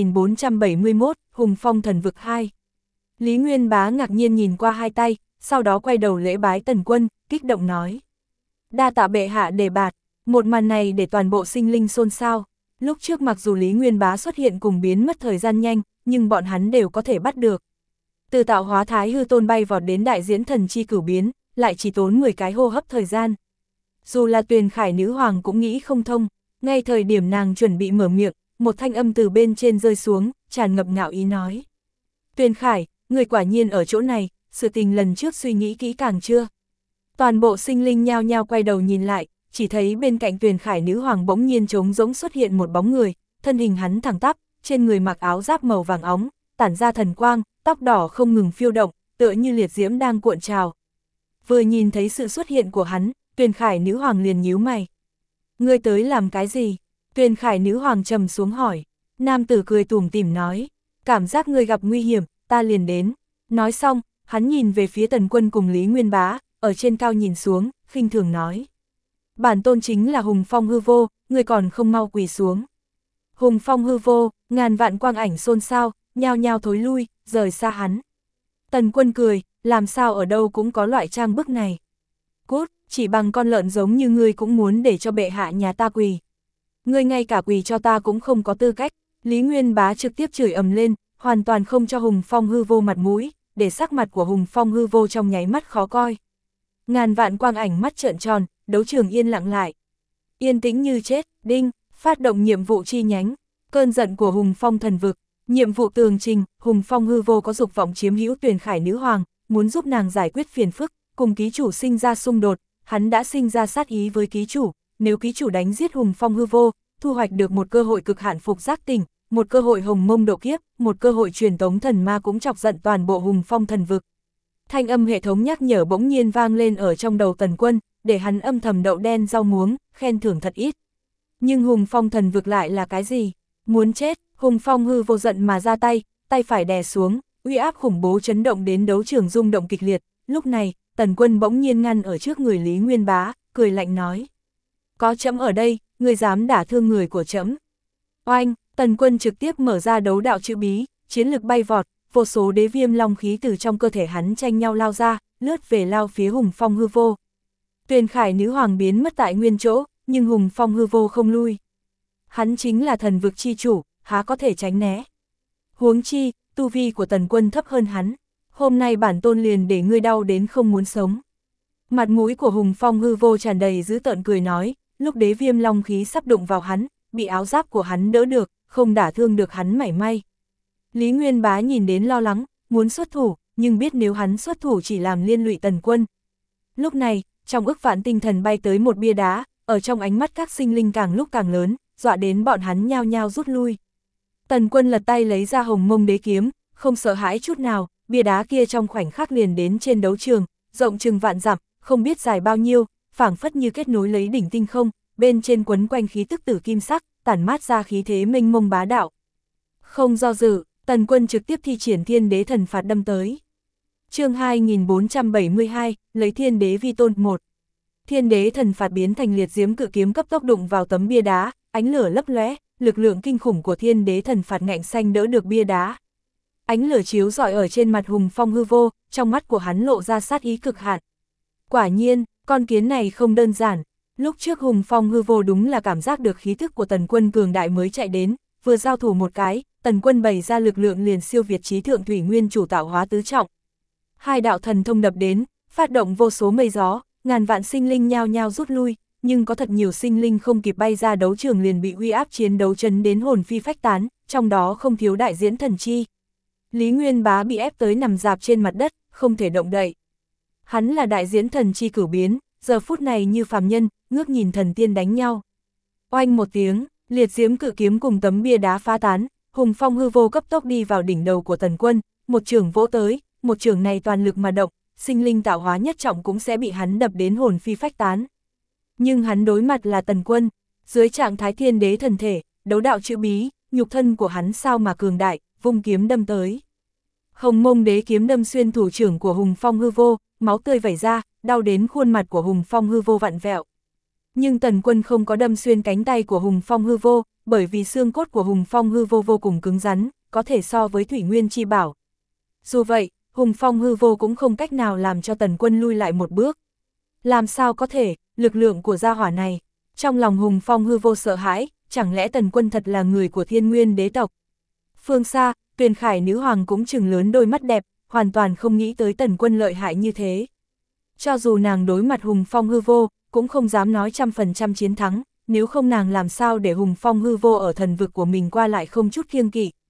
2471, Hùng Phong Thần Vực 2. Lý Nguyên Bá ngạc nhiên nhìn qua 2 tay, sau đó quay đầu lễ bái Tần Quân, kích động nói. Đa tạ bệ hạ đề bạt, một màn này để toàn bộ sinh linh xôn xao. Lúc trước mặc dù Lý Nguyên Bá xuất hiện cùng biến mất thời gian nhanh, nhưng bọn hắn đều có thể bắt được. Từ tạo hóa thái hư tôn bay vọt đến đại diễn thần chi cửu biến, lại chỉ tốn 10 cái hô hấp thời gian. Dù là Tuyền Khải nữ hoàng cũng nghĩ không thông, ngay thời điểm nàng chuẩn bị mở miệng, một thanh âm từ bên trên rơi xuống, tràn ngập ngạo ý nói. Tuyền Khải, người quả nhiên ở chỗ này, sự tình lần trước suy nghĩ kỹ càng chưa? Toàn bộ sinh linh nhao nhao quay đầu nhìn lại, chỉ thấy bên cạnh Tuyền Khải nữ hoàng bỗng nhiên trống rỗng xuất hiện một bóng người, thân hình hắn thẳng tắp, trên người mặc áo giáp màu vàng óng, tản ra thần quang, tóc đỏ không ngừng phiêu động, tựa như liệt diễm đang cuộn trào. Vừa nhìn thấy sự xuất hiện của hắn, Tuyền Khải nữ hoàng liền nhíu mày. Ngươi tới làm cái gì? Tuyền Khải nữ hoàng trầm xuống hỏi. Nam tử cười tủm tỉm nói, cảm giác ngươi gặp nguy hiểm, ta liền đến. Nói xong, hắn nhìn về phía Tần Quân cùng Lý Nguyên Bá, ở trên cao nhìn xuống, khinh thường nói. Bản tôn chính là Hùng Phong hư vô, ngươi còn không mau quỳ xuống. Hùng Phong hư vô, ngàn vạn quang ảnh xôn xao, nhao nhao thối lui, rời xa hắn. Tần Quân cười, làm sao ở đâu cũng có loại trang bức này. Cút, chỉ bằng con lợn giống như ngươi cũng muốn để cho bệ hạ nhà ta quỳ. Ngươi ngay cả quỳ cho ta cũng không có tư cách. Lý Nguyên Bá trực tiếp chửi ầm lên, hoàn toàn không cho Hùng Phong hư vô mặt mũi, để sắc mặt của Hùng Phong hư vô trong nháy mắt khó coi. Ngàn vạn quang ảnh mắt trợn tròn, đấu trường yên lặng lại. Yên tĩnh như chết, đinh, phát động nhiệm vụ chi nhánh, cơn giận của Hùng Phong thần vực. Nhiệm vụ tường trình, Hùng Phong hư vô có dục vọng chiếm hữu Tuyền Khải nữ hoàng, muốn giúp nàng giải quyết phiền phức, cùng ký chủ sinh ra xung đột, hắn đã sinh ra sát ý với ký chủ, nếu ký chủ đánh giết Hùng Phong hư vô, thu hoạch được một cơ hội cực hạn phục giác tỉnh, một cơ hội hồng mông độ kiếp, một cơ hội truyền tống thần ma cũng chọc giận toàn bộ Hùng Phong thần vực. Thanh âm hệ thống nhắc nhở bỗng nhiên vang lên ở trong đầu Tần Quân, để hắn âm thầm đậu đen rau muống, khen thưởng thật ít. Nhưng Hùng Phong thần vực lại là cái gì? Muốn chết, Hùng Phong hư vô giận mà ra tay, tay phải đè xuống, uy áp khủng bố chấn động đến đấu trường rung động kịch liệt. Lúc này, Tần Quân bỗng nhiên ngăn ở trước người Lý Nguyên Bá, cười lạnh nói. Có trẫm ở đây, ngươi dám đả thương người của trẫm. Oanh, Tần Quân trực tiếp mở ra đấu đạo chữ bí, chiến lực bay vọt, vô số đế viêm long khí từ trong cơ thể hắn tranh nhau lao ra, lướt về lao phía Hùng Phong hư vô. Tuyền Khải nữ hoàng biến mất tại nguyên chỗ, nhưng Hùng Phong hư vô không lui. Hắn chính là thần vực chi chủ, há có thể tránh né. Huống chi, tu vi của Tần Quân thấp hơn hắn. Hôm nay bản tôn liền để ngươi đau đến không muốn sống. Mặt mũi của Hùng Phong hư vô tràn đầy dữ tợn cười nói, lúc đế viêm long khí sắp đụng vào hắn, bị áo giáp của hắn đỡ được, không đả thương được hắn mảy may. Lý Nguyên Bá nhìn đến lo lắng, muốn xuất thủ, nhưng biết nếu hắn xuất thủ chỉ làm liên lụy Tần Quân. Lúc này, trong ức vạn tinh thần bay tới một bia đá, ở trong ánh mắt các sinh linh càng lúc càng lớn, dọa đến bọn hắn nhao nhao rút lui. Tần Quân lật tay lấy ra hồng mông đế kiếm, không sợ hãi chút nào, bia đá kia trong khoảnh khắc liền đến trên đấu trường, rộng chừng vạn dặm, không biết dài bao nhiêu, phảng phất như kết nối lấy đỉnh tinh không, bên trên quấn quanh khí tức tử kim sắc, tản mát ra khí thế mênh mông bá đạo. Không do dự, Tần Quân trực tiếp thi triển Thiên Đế Thần Phạt đâm tới. Chương 2472, lấy Thiên Đế vi tôn 1. Thiên Đế Thần Phạt biến thành liệt diễm cự kiếm cấp tốc đụng vào tấm bia đá, ánh lửa lấp lóe, lực lượng kinh khủng của Thiên Đế Thần Phạt ngạnh xanh đỡ được bia đá. Ánh lửa chiếu rọi ở trên mặt Hùng Phong hư vô, trong mắt của hắn lộ ra sát ý cực hạn. Quả nhiên, con kiến này không đơn giản. Lúc trước Hùng Phong hư vô đúng là cảm giác được khí thức của Tần Quân cường đại mới chạy đến, vừa giao thủ một cái, Tần Quân bày ra lực lượng liền siêu việt trí thượng thủy nguyên chủ tạo hóa tứ trọng. Hai đạo thần thông đập đến, phát động vô số mây gió, ngàn vạn sinh linh nhao nhao rút lui, nhưng có thật nhiều sinh linh không kịp bay ra đấu trường liền bị uy áp chiến đấu chấn đến hồn phi phách tán, trong đó không thiếu đại diễn thần chi. Lý Nguyên Bá bị ép tới nằm dạp trên mặt đất, không thể động đậy. Hắn là đại diễn thần chi cửu biến, giờ phút này như phàm nhân, ngước nhìn thần tiên đánh nhau. Oanh một tiếng, liệt diễm cự kiếm cùng tấm bia đá phá tán, Hùng Phong hư vô cấp tốc đi vào đỉnh đầu của Tần Quân, một chưởng vỗ tới, một chưởng này toàn lực mà động, sinh linh tạo hóa nhất trọng cũng sẽ bị hắn đập đến hồn phi phách tán. Nhưng hắn đối mặt là Tần Quân, dưới trạng thái thiên đế thần thể, đấu đạo chữ bí, nhục thân của hắn sao mà cường đại, vung kiếm đâm tới. Hồng mông đế kiếm đâm xuyên thủ trưởng của Hùng Phong hư vô, máu tươi vẩy ra, đau đến khuôn mặt của Hùng Phong hư vô vặn vẹo. Nhưng Tần Quân không có đâm xuyên cánh tay của Hùng Phong hư vô, bởi vì xương cốt của Hùng Phong hư vô vô cùng cứng rắn, có thể so với thủy nguyên chi bảo. Dù vậy, Hùng Phong hư vô cũng không cách nào làm cho Tần Quân lui lại một bước. Làm sao có thể, lực lượng của gia hỏa này. Trong lòng Hùng Phong hư vô sợ hãi, chẳng lẽ Tần Quân thật là người của Thiên Nguyên đế tộc. Phương xa, Tuyền Khải nữ hoàng cũng trừng lớn đôi mắt đẹp, hoàn toàn không nghĩ tới Tần Quân lợi hại như thế. Cho dù nàng đối mặt Hùng Phong hư vô, cũng không dám nói 100% chiến thắng, nếu không nàng làm sao để Hùng Phong hư vô ở thần vực của mình qua lại không chút kiêng kỵ.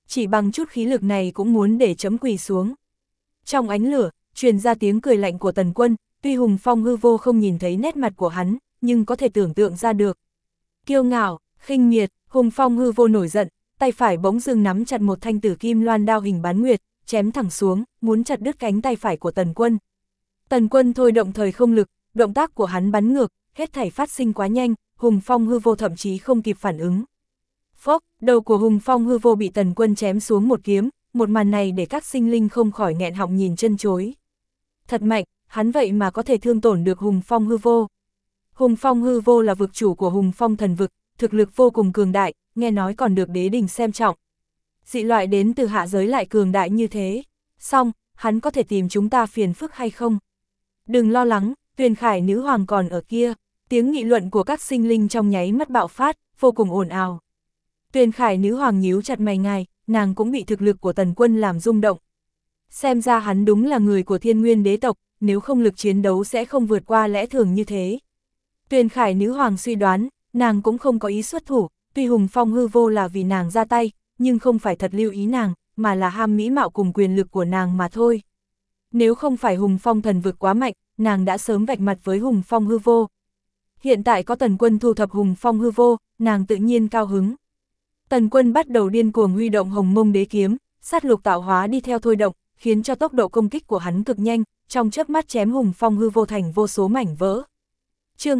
chỉ bằng chút khí lực này cũng muốn để chấm quỳ xuống. Trong ánh lửa, truyền ra tiếng cười lạnh của Tần Quân, tuy Hùng Phong hư vô không nhìn thấy nét mặt của hắn, nhưng có thể tưởng tượng ra được. Kiêu ngạo, khinh miệt, Hùng Phong hư vô nổi giận, tay phải bỗng dưng nắm chặt một thanh tử kim loan đao hình bán nguyệt, chém thẳng xuống, muốn chặt đứt cánh tay phải của Tần Quân. Tần Quân thôi động thời không lực, động tác của hắn bắn ngược, hết thảy phát sinh quá nhanh, Hùng Phong hư vô thậm chí không kịp phản ứng. Phốc, đầu của Hùng Phong hư vô bị Tần Quân chém xuống một kiếm, một màn này để các sinh linh không khỏi nghẹn họng nhìn chân chối. Thật mạnh, hắn vậy mà có thể thương tổn được Hùng Phong hư vô. Hùng Phong hư vô là vực chủ của Hùng Phong thần vực, thực lực vô cùng cường đại, nghe nói còn được đế đình xem trọng. Dị loại đến từ hạ giới lại cường đại như thế, xong, hắn có thể tìm chúng ta phiền phức hay không? Đừng lo lắng, Tuyền Khải nữ hoàng còn ở kia. Tiếng nghị luận của các sinh linh trong nháy mắt bạo phát, vô cùng ồn ào. Tuyền Khải nữ hoàng nhíu chặt mày ngài, nàng cũng bị thực lực của Tần Quân làm rung động. Xem ra hắn đúng là người của Thiên Nguyên đế tộc, nếu không lực chiến đấu sẽ không vượt qua lẽ thường như thế. Tuyền Khải nữ hoàng suy đoán, nàng cũng không có ý xuất thủ, tuy Hùng Phong hư vô là vì nàng ra tay, nhưng không phải thật lưu ý nàng, mà là ham mỹ mạo cùng quyền lực của nàng mà thôi. Nếu không phải Hùng Phong thần vực quá mạnh, nàng đã sớm vạch mặt với Hùng Phong hư vô. Hiện tại có Tần Quân thu thập Hùng Phong hư vô, nàng tự nhiên cao hứng. Tần Quân bắt đầu điên cuồng huy động Hồng Mông đế kiếm, sát lục tạo hóa đi theo thôi động, khiến cho tốc độ công kích của hắn cực nhanh, trong chớp mắt chém Hùng Phong hư vô thành vô số mảnh vỡ. Chương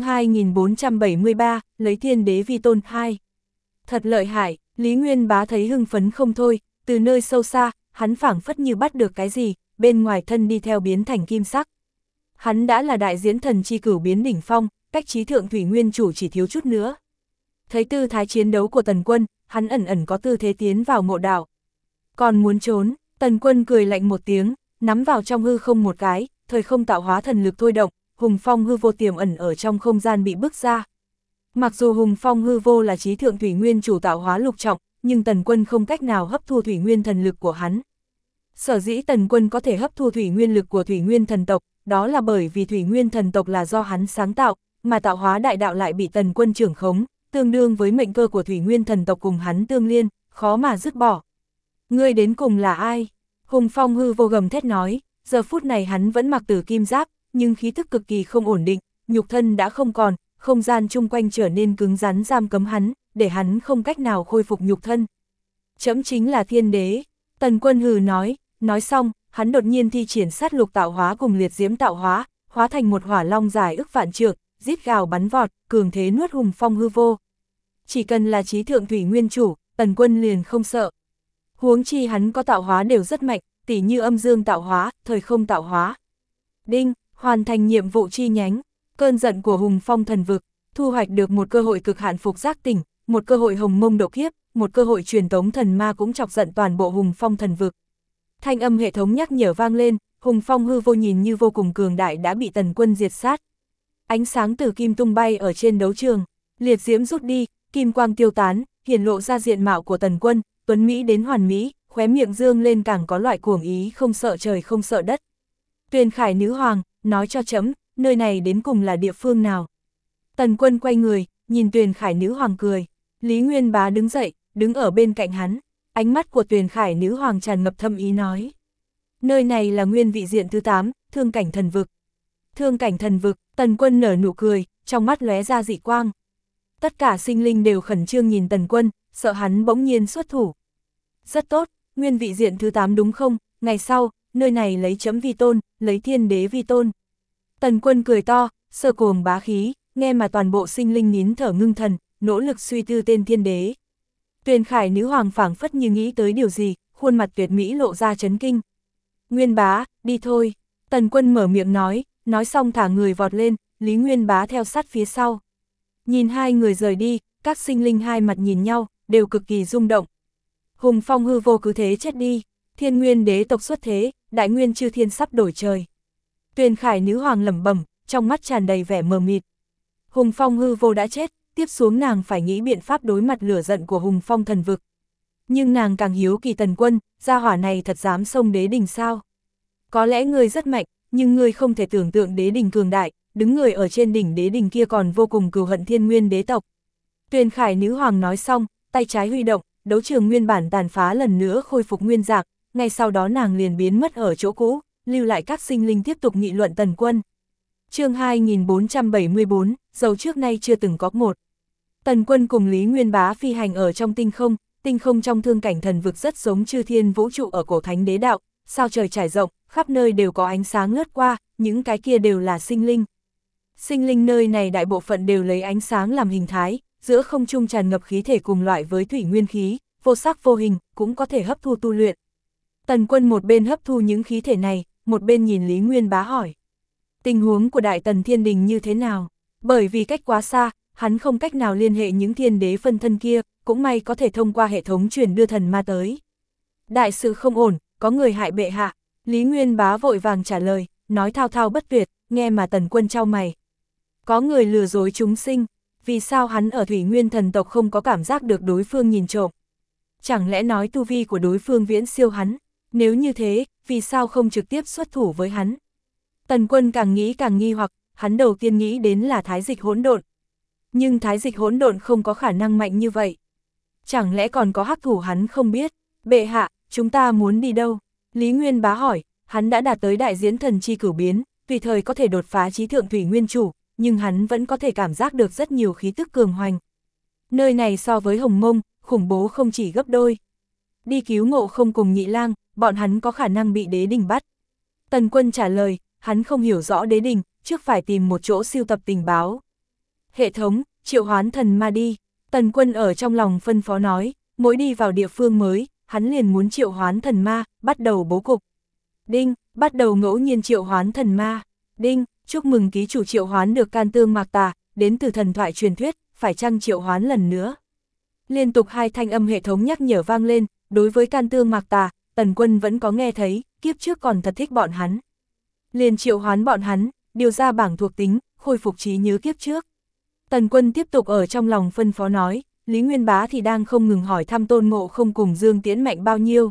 2473, lấy Thiên Đế vi tôn 2. Thật lợi hại, Lý Nguyên Bá thấy hưng phấn không thôi, từ nơi sâu xa, hắn phảng phất như bắt được cái gì, bên ngoài thân đi theo biến thành kim sắc. Hắn đã là đại diễn thần chi cửu biến đỉnh phong, cách chí thượng thủy nguyên chủ chỉ thiếu chút nữa. Thấy tư thái chiến đấu của Tần Quân, hắn ẩn ẩn có tư thế tiến vào mộ đạo. Còn muốn trốn, Tần Quân cười lạnh một tiếng, nắm vào trong hư không một cái, thời không tạo hóa thần lực thôi động, Hùng Phong hư vô tiềm ẩn ở trong không gian bị bức ra. Mặc dù Hùng Phong hư vô là chí thượng thủy nguyên chủ tạo hóa lục trọng, nhưng Tần Quân không cách nào hấp thu thủy nguyên thần lực của hắn. Sở dĩ Tần Quân có thể hấp thu thủy nguyên lực của thủy nguyên thần tộc, đó là bởi vì thủy nguyên thần tộc là do hắn sáng tạo, mà tạo hóa đại đạo lại bị Tần Quân trưởng khống, tương đương với mệnh cơ của thủy nguyên thần tộc cùng hắn tương liên, khó mà dứt bỏ. Ngươi đến cùng là ai? Hùng Phong hư vô gầm thét nói, giờ phút này hắn vẫn mặc tử kim giáp, nhưng khí thức cực kỳ không ổn định, nhục thân đã không còn, không gian chung quanh trở nên cứng rắn giam cấm hắn, để hắn không cách nào khôi phục nhục thân. Trẫm chính là Thiên Đế. Tần Quân hừ nói xong, hắn đột nhiên thi triển sát lục tạo hóa cùng liệt diễm tạo hóa, hóa thành một hỏa long dài ức vạn trượng, rít gào bắn vọt, cường thế nuốt Hùng Phong hư vô. Chỉ cần là chí thượng thủy nguyên chủ, Tần Quân liền không sợ. Huống chi hắn có tạo hóa đều rất mạnh, tỉ như âm dương tạo hóa, thời không tạo hóa. Đinh, hoàn thành nhiệm vụ chi nhánh, cơn giận của Hùng Phong thần vực, thu hoạch được một cơ hội cực hạn phục giác tỉnh, một cơ hội hồng mông độ kiếp, một cơ hội truyền tống thần ma cũng chọc giận toàn bộ Hùng Phong thần vực. Thanh âm hệ thống nhắc nhở vang lên, Hùng Phong hư vô nhìn như vô cùng cường đại đã bị Tần Quân diệt sát. Ánh sáng từ kim tung bay ở trên đấu trường, liệt diễm rút đi, kim quang tiêu tán, hiển lộ ra diện mạo của Tần Quân, tuấn mỹ đến hoàn mỹ, khóe miệng dương lên càng có loại cuồng ý không sợ trời không sợ đất. Tuyền Khải nữ hoàng, nói cho trẫm, nơi này đến cùng là địa phương nào? Tần Quân quay người, nhìn Tuyền Khải nữ hoàng cười. Lý Nguyên Bá đứng dậy, đứng ở bên cạnh hắn. Ánh mắt của Tuyền Khải nữ hoàng tràn ngập thâm ý nói. Nơi này là nguyên vị diện thứ 8, thương cảnh thần vực. Thương cảnh thần vực, Tần Quân nở nụ cười, trong mắt lóe ra dị quang. Tất cả sinh linh đều khẩn trương nhìn Tần Quân, sợ hắn bỗng nhiên xuất thủ. Rất tốt, nguyên vị diện thứ 8 đúng không? Ngày sau, nơi này lấy chấm vi tôn, lấy Thiên Đế vi tôn. Tần Quân cười to, sơ cuồng bá khí, nghe mà toàn bộ sinh linh nín thở ngưng thần, nỗ lực suy tư tên Thiên Đế. Tuyền Khải nữ hoàng phảng phất như nghĩ tới điều gì, khuôn mặt tuyệt mỹ lộ ra chấn kinh. Nguyên Bá, đi thôi. Tần Quân mở miệng nói xong thả người vọt lên, Lý Nguyên Bá theo sát phía sau. Nhìn hai người rời đi, các sinh linh hai mặt nhìn nhau, đều cực kỳ rung động. Hùng Phong hư vô cứ thế chết đi, Thiên Nguyên đế tộc xuất thế, đại nguyên chư thiên sắp đổi trời. Tuyền Khải nữ hoàng lẩm bẩm, trong mắt tràn đầy vẻ mờ mịt. Hùng Phong hư vô đã chết, tiếp xuống nàng phải nghĩ biện pháp đối mặt lửa giận của Hùng Phong thần vực. Nhưng nàng càng hiếu kỳ Tần Quân, gia hỏa này thật dám xông đế đình sao? Có lẽ ngươi rất mạnh, nhưng ngươi không thể tưởng tượng đế đình cường đại, đứng người ở trên đỉnh đế đình kia còn vô cùng cừu hận Thiên Nguyên đế tộc. Tuyền Khải nữ hoàng nói xong, tay trái huy động, đấu trường nguyên bản tàn phá lần nữa khôi phục nguyên dạng, ngay sau đó nàng liền biến mất ở chỗ cũ, lưu lại các sinh linh tiếp tục nghị luận Tần Quân. Chương 2474, dầu trước nay chưa từng có một. Tần Quân cùng Lý Nguyên Bá phi hành ở trong tinh không trong thương cảnh thần vực rất giống chư thiên vũ trụ ở cổ thánh đế đạo, sao trời trải rộng, khắp nơi đều có ánh sáng lướt qua, những cái kia đều là sinh linh. Sinh linh nơi này đại bộ phận đều lấy ánh sáng làm hình thái, giữa không trung tràn ngập khí thể cùng loại với thủy nguyên khí, vô sắc vô hình, cũng có thể hấp thu tu luyện. Tần Quân một bên hấp thu những khí thể này, một bên nhìn Lý Nguyên Bá hỏi. Tình huống của Đại Tần Thiên Đình như thế nào? Bởi vì cách quá xa, hắn không cách nào liên hệ những thiên đế phân thân kia, cũng may có thể thông qua hệ thống truyền đưa thần ma tới. Đại sự không ổn, có người hại bệ hạ. Lý Nguyên Bá vội vàng trả lời, nói thao thao bất tuyệt, nghe mà Tần Quân chau mày. Có người lừa dối chúng sinh, vì sao hắn ở Thủy Nguyên thần tộc không có cảm giác được đối phương nhìn trộm? Chẳng lẽ nói tu vi của đối phương viễn siêu hắn? Nếu như thế, vì sao không trực tiếp xuất thủ với hắn? Tần Quân càng nghĩ càng nghi hoặc, hắn đầu tiên nghĩ đến là thái dịch hỗn độn. Nhưng thái dịch hỗn độn không có khả năng mạnh như vậy. Chẳng lẽ còn có hắc thủ hắn không biết? Bệ hạ, chúng ta muốn đi đâu? Lý Nguyên Bá hỏi, hắn đã đạt tới đại diễn thần chi cửu biến, tùy thời có thể đột phá chí thượng thủy nguyên chủ, nhưng hắn vẫn có thể cảm giác được rất nhiều khí tức cường hoành. Nơi này so với Hồng Mông, khủng bố không chỉ gấp đôi. Đi cứu Ngộ Không cùng Nhị Lang, bọn hắn có khả năng bị đế đình bắt. Tần Quân trả lời, hắn không hiểu rõ đế đình, trước phải tìm một chỗ siêu tập tình báo. Hệ thống, triệu hoán thần ma đi. Tần Quân ở trong lòng phân phó nói, mỗi đi vào địa phương mới, hắn liền muốn triệu hoán thần ma, bắt đầu bố cục. Đinh, bắt đầu ngẫu nhiên triệu hoán thần ma. Đinh, chúc mừng ký chủ triệu hoán được Can Tương Mạc Tà, đến từ thần thoại truyền thuyết, phải chăng triệu hoán lần nữa. Liên tục 2 thanh âm hệ thống nhắc nhở vang lên, đối với Can Tương Mạc Tà, Tần Quân vẫn có nghe thấy, kiếp trước còn thật thích bọn hắn. Liền triệu hoán bọn hắn, điều ra bảng thuộc tính, khôi phục trí nhớ kiếp trước. Tần Quân tiếp tục ở trong lòng phân phó nói, Lý Nguyên Bá thì đang không ngừng hỏi thăm Tôn Ngộ Không cùng Dương Tiễn mạnh bao nhiêu.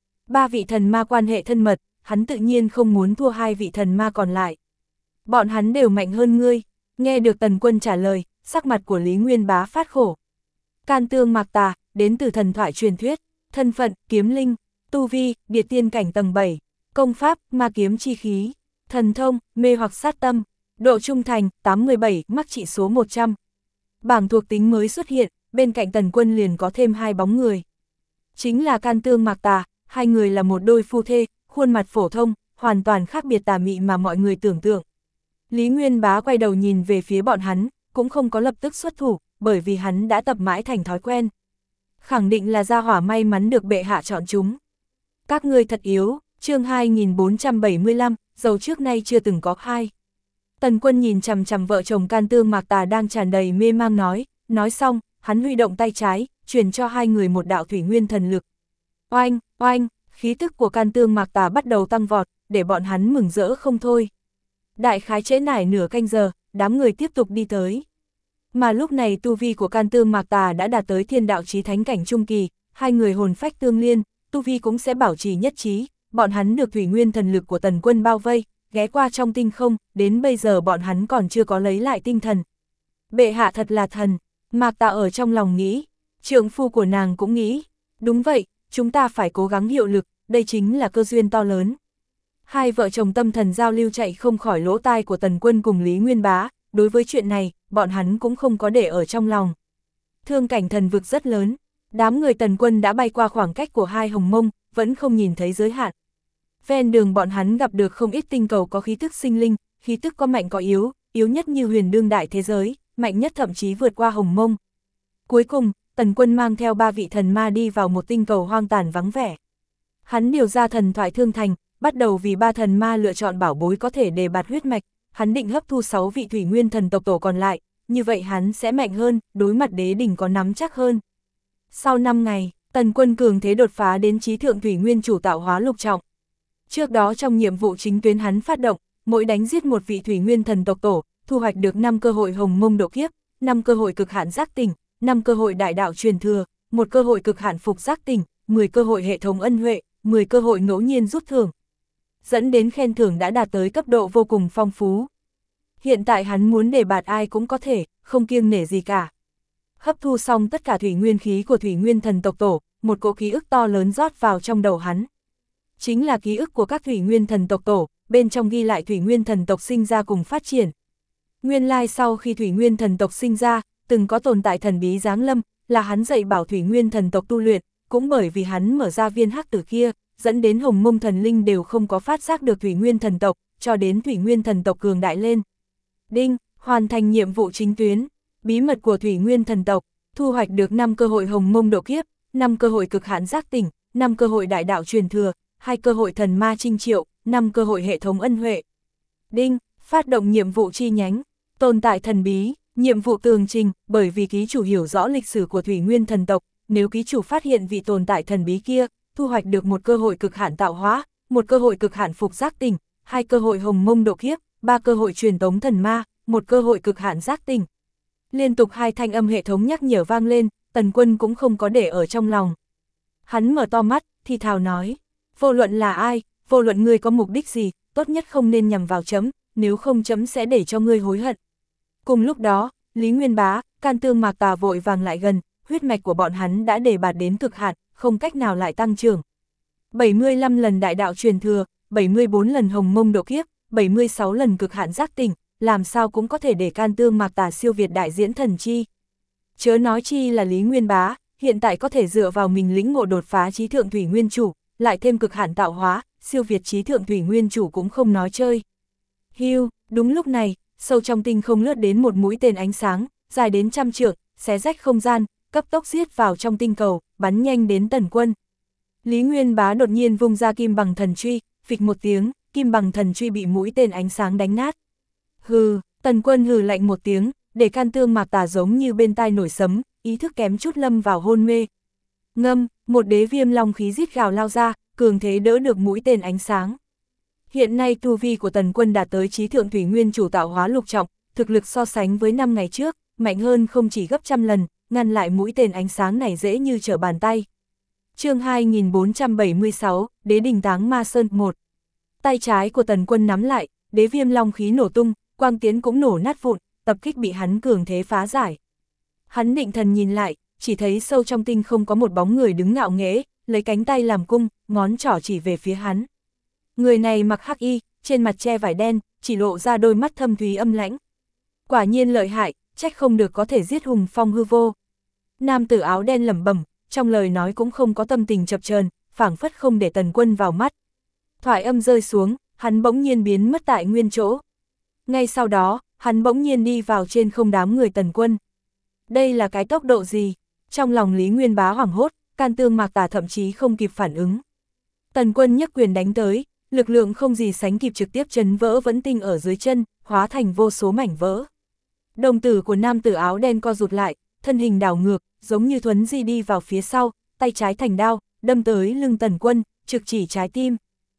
3 vị thần ma quan hệ thân mật, hắn tự nhiên không muốn thua 2 vị thần ma còn lại. Bọn hắn đều mạnh hơn ngươi. Nghe được Tần Quân trả lời, sắc mặt của Lý Nguyên Bá phát khổ. Can Tương Mạc Tà, đến từ thần thoại truyền thuyết, thân phận, kiếm linh, tu vi, địa tiên cảnh tầng 7, công pháp, ma kiếm chi khí, thần thông, mê hoặc sát tâm, độ trung thành, 87, mắc trị số 100. Bảng thuộc tính mới xuất hiện, bên cạnh Tần Quân liền có thêm 2 bóng người. Chính là Can Tương Mạc Tà, 2 người là một đôi phu thê, khuôn mặt phổ thông, hoàn toàn khác biệt tà mị mà mọi người tưởng tượng. Lý Nguyên Bá quay đầu nhìn về phía bọn hắn, cũng không có lập tức xuất thủ, bởi vì hắn đã tập mãi thành thói quen. Khẳng định là gia hỏa may mắn được bệ hạ chọn chúng. Các ngươi thật yếu, chương 2475, dầu trước nay chưa từng có 2. Tần Quân nhìn chằm chằm vợ chồng Can Tương Mạc Tà đang tràn đầy mê mang nói xong, hắn huy động tay trái, truyền cho 2 người một đạo thủy nguyên thần lực. Oanh, oanh, khí tức của Can Tương Mạc Tà bắt đầu tăng vọt, để bọn hắn mừng rỡ không thôi. Đại khái trễ nải nửa canh giờ, đám người tiếp tục đi tới. Mà lúc này tu vi của Can Tương Mạc Tà đã đạt tới thiên đạo chí thánh cảnh trung kỳ, 2 người hồn phách tương liên, tu vi cũng sẽ bảo trì nhất trí, bọn hắn được thủy nguyên thần lực của Tần Quân bao vây, ghé qua trong tinh không, đến bây giờ bọn hắn còn chưa có lấy lại tinh thần. Bệ hạ thật là thần, Mạc Tà ở trong lòng nghĩ, trượng phu của nàng cũng nghĩ, đúng vậy, chúng ta phải cố gắng hiệu lực, đây chính là cơ duyên to lớn. 2 vợ chồng tâm thần giao lưu chạy không khỏi lỗ tai của Tần Quân cùng Lý Nguyên Bá, đối với chuyện này, bọn hắn cũng không có để ở trong lòng. Thương cảnh thần vực rất lớn, đám người Tần Quân đã bay qua khoảng cách của 2 Hồng Mông, vẫn không nhìn thấy giới hạn. Ven đường bọn hắn gặp được không ít tinh cầu có khí tức sinh linh, khí tức có mạnh có yếu, yếu nhất như huyền đương đại thế giới, mạnh nhất thậm chí vượt qua Hồng Mông. Cuối cùng, Tần Quân mang theo 3 vị thần ma đi vào một tinh cầu hoang tàn vắng vẻ. Hắn điều ra thần thoại thương thành, bắt đầu vì 3 thần ma lựa chọn bảo bối có thể đề bạt huyết mạch, hắn định hấp thu 6 vị thủy nguyên thần tộc tổ còn lại, như vậy hắn sẽ mạnh hơn, đối mặt đế đỉnh có nắm chắc hơn. Sau 5 ngày, Tần Quân cường thế đột phá đến chí thượng thủy nguyên chủ tạo hóa lục trọng. Trước đó trong nhiệm vụ chính tuyến hắn phát động, mỗi đánh giết một vị thủy nguyên thần tộc tổ, thu hoạch được 5 cơ hội Hồng Mông độ kiếp, 5 cơ hội cực hạn giác tỉnh, 5 cơ hội đại đạo truyền thừa, 1 cơ hội cực hạn phục giác tỉnh, 10 cơ hội hệ thống ân huệ, 10 cơ hội ngẫu nhiên rút thưởng. Dẫn đến khen thưởng đã đạt tới cấp độ vô cùng phong phú. Hiện tại hắn muốn đề bạt ai cũng có thể, không kiêng nể gì cả. Hấp thu xong tất cả thủy nguyên khí của thủy nguyên thần tộc tổ, một cỗ ký ức to lớn rót vào trong đầu hắn. Chính là ký ức của các thủy nguyên thần tộc tổ, bên trong ghi lại thủy nguyên thần tộc sinh ra cùng phát triển. Nguyên lai sau khi thủy nguyên thần tộc sinh ra, từng có tồn tại thần bí giáng lâm, là hắn dạy bảo thủy nguyên thần tộc tu luyện, cũng bởi vì hắn mở ra viên hắc tử kia, dẫn đến Hồng Mông thần linh đều không có phát giác được thủy nguyên thần tộc, cho đến thủy nguyên thần tộc cường đại lên. Đinh, hoàn thành nhiệm vụ chính tuyến, bí mật của thủy nguyên thần tộc, thu hoạch được 5 cơ hội Hồng Mông độ kiếp, 5 cơ hội cực hạn giác tỉnh, 5 cơ hội đại đạo truyền thừa, 2 cơ hội thần ma trinh triệu, 5 cơ hội hệ thống ân huệ. Đinh, phát động nhiệm vụ chi nhánh, tồn tại thần bí, nhiệm vụ tường trình, bởi vì ký chủ hiểu rõ lịch sử của thủy nguyên thần tộc, nếu ký chủ phát hiện vị tồn tại thần bí kia, thu hoạch được 1 cơ hội cực hạn tạo hóa, 1 cơ hội cực hạn phục giác tỉnh, 2 cơ hội Hồng Mông độ kiếp, 3 cơ hội truyền tống thần ma, 1 cơ hội cực hạn giác tỉnh. Liên tục 2 thanh âm hệ thống nhắc nhở vang lên, Tần Quân cũng không có để ở trong lòng. Hắn mở to mắt, thì thào nói, vô luận là ai, vô luận ngươi có mục đích gì, tốt nhất không nên nhằm vào chấm, nếu không chấm sẽ để cho ngươi hối hận. Cùng lúc đó, Lý Nguyên Bá, Can Tương Mạc Tà vội vàng lại gần, huyết mạch của bọn hắn đã đề bạt đến cực hạn, không cách nào lại tăng trưởng. 75 lần đại đạo truyền thừa, 74 lần Hồng Mông độ kiếp, 76 lần cực hạn giác tỉnh, làm sao cũng có thể để Can Tương Mạc Tà siêu việt đại diễn thần chi. Chớ nói chi là Lý Nguyên Bá, hiện tại có thể dựa vào mình lĩnh ngộ đột phá chí thượng thủy nguyên chủ, lại thêm cực hạn tạo hóa, siêu việt chí thượng thủy nguyên chủ cũng không nói chơi. Hưu, đúng lúc này, sâu trong tinh không lướt đến một mũi tên ánh sáng, dài đến 100 trượng, xé rách không gian, cấp tốc giết vào trong tinh cầu, bắn nhanh đến Tần Quân. Lý Nguyên Bá đột nhiên vung ra kim bằng thần truy, phịch một tiếng, kim bằng thần truy bị mũi tên ánh sáng đánh nát. Hừ, Tần Quân hừ lạnh một tiếng, để Can Tương Mạc Tà giống như bên tai nổi sấm, ý thức kém chút lâm vào hôn mê. Ngâm, một đế viêm long khí rít gào lao ra, cường thế đỡ được mũi tên ánh sáng. Hiện nay tu vi của Tần Quân đạt tới chí thượng thủy nguyên chủ tạo hóa lục trọng, thực lực so sánh với 5 ngày trước, mạnh hơn không chỉ gấp 100 lần, ngăn lại mũi tên ánh sáng này dễ như trở bàn tay. Chương 2476, Đế Đình Táng Ma Sơn 1. Tay trái của Tần Quân nắm lại, đế viêm long khí nổ tung, quang tiến cũng nổ nát vụn, tập kích bị hắn cường thế phá giải. Hắn định thần nhìn lại, chỉ thấy sâu trong tinh không có một bóng người đứng ngạo nghễ, lấy cánh tay làm cung, ngón trỏ chỉ về phía hắn. Người này mặc hắc y, trên mặt che vải đen, chỉ lộ ra đôi mắt thâm thúy âm lãnh. Quả nhiên lợi hại, trách không được có thể giết hùng phong hư vô. Nam tử áo đen lẩm bẩm, trong lời nói cũng không có tâm tình chập chờn, phảng phất không để Tần Quân vào mắt. Thoại âm rơi xuống, hắn bỗng nhiên biến mất tại nguyên chỗ. Ngay sau đó, hắn bỗng nhiên đi vào trên không đám người Tần Quân. Đây là cái tốc độ gì? Trong lòng Lý Nguyên Bá hoảng hốt, Can Tương Mạc Tà thậm chí không kịp phản ứng. Tần Quân nhấc quyền đánh tới, lực lượng không gì sánh kịp trực tiếp chấn vỡ vẫn tinh ở dưới chân, hóa thành vô số mảnh vỡ. Đồng tử của nam tử áo đen co rụt lại, thân hình đảo ngược, giống như thuấn di đi vào phía sau, tay trái thành đao, đâm tới lưng Tần Quân, trực chỉ trái tim.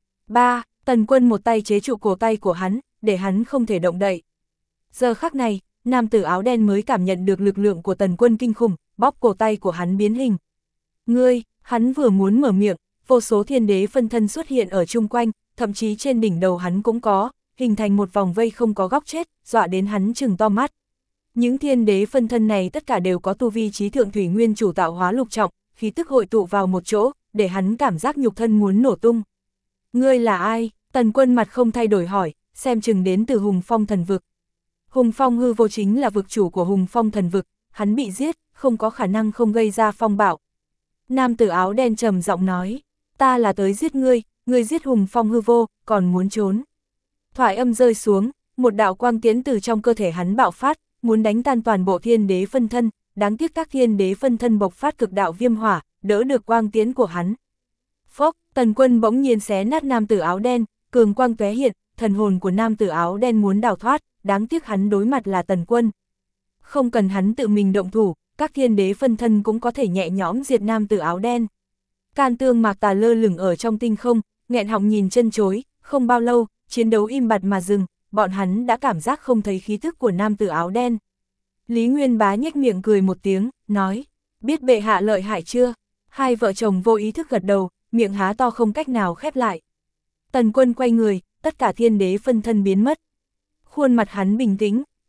Tần Quân một tay chế trụ cổ tay của hắn, để hắn không thể động đậy. Giờ khắc này, nam tử áo đen mới cảm nhận được lực lượng của Tần Quân kinh khủng, bóp cổ tay của hắn biến hình. Ngươi, hắn vừa muốn mở miệng, vô số thiên đế phân thân xuất hiện ở chung quanh, thậm chí trên đỉnh đầu hắn cũng có, hình thành một vòng vây không có góc chết, dọa đến hắn trừng to mắt. Những thiên đế phân thân này tất cả đều có tu vi chí thượng thủy nguyên chủ tạo hóa lục trọng, khí tức hội tụ vào một chỗ, để hắn cảm giác nhục thân muốn nổ tung. Ngươi là ai? Tần Quân mặt không thay đổi hỏi, xem chừng đến từ Hùng Phong thần vực. Hùng Phong hư vô chính là vực chủ của Hùng Phong thần vực, hắn bị giết, không có khả năng không gây ra phong bạo. Nam tử áo đen trầm giọng nói, ta là tới giết ngươi, ngươi giết Hùng Phong hư vô, còn muốn trốn. Thoại âm rơi xuống, một đạo quang tiến từ trong cơ thể hắn bạo phát, muốn đánh tan toàn bộ thiên đế phân thân, đáng tiếc các thiên đế phân thân bộc phát cực đạo viêm hỏa, đỡ được quang tiến của hắn. Phốc, Tần Quân bỗng nhiên xé nát nam tử áo đen, cường quang tóe hiện, thần hồn của nam tử áo đen muốn đào thoát, đáng tiếc hắn đối mặt là Tần Quân. Không cần hắn tự mình động thủ, các thiên đế phân thân cũng có thể nhẹ nhõm diệt nam tử áo đen. Can Tương Mạc Tà lơ lửng ở trong tinh không, nghẹn họng nhìn chân chối, không bao lâu, chiến đấu im bặt mà dừng, bọn hắn đã cảm giác không thấy khí thức của nam tử áo đen. Lý Nguyên Bá nhếch miệng cười một tiếng, nói, biết bệ hạ lợi hại chưa? Hai vợ chồng vô ý thức gật đầu, miệng há to không cách nào khép lại. Tần Quân quay người, tất cả thiên đế phân thân biến mất. Khuôn mặt hắn bình tĩnh,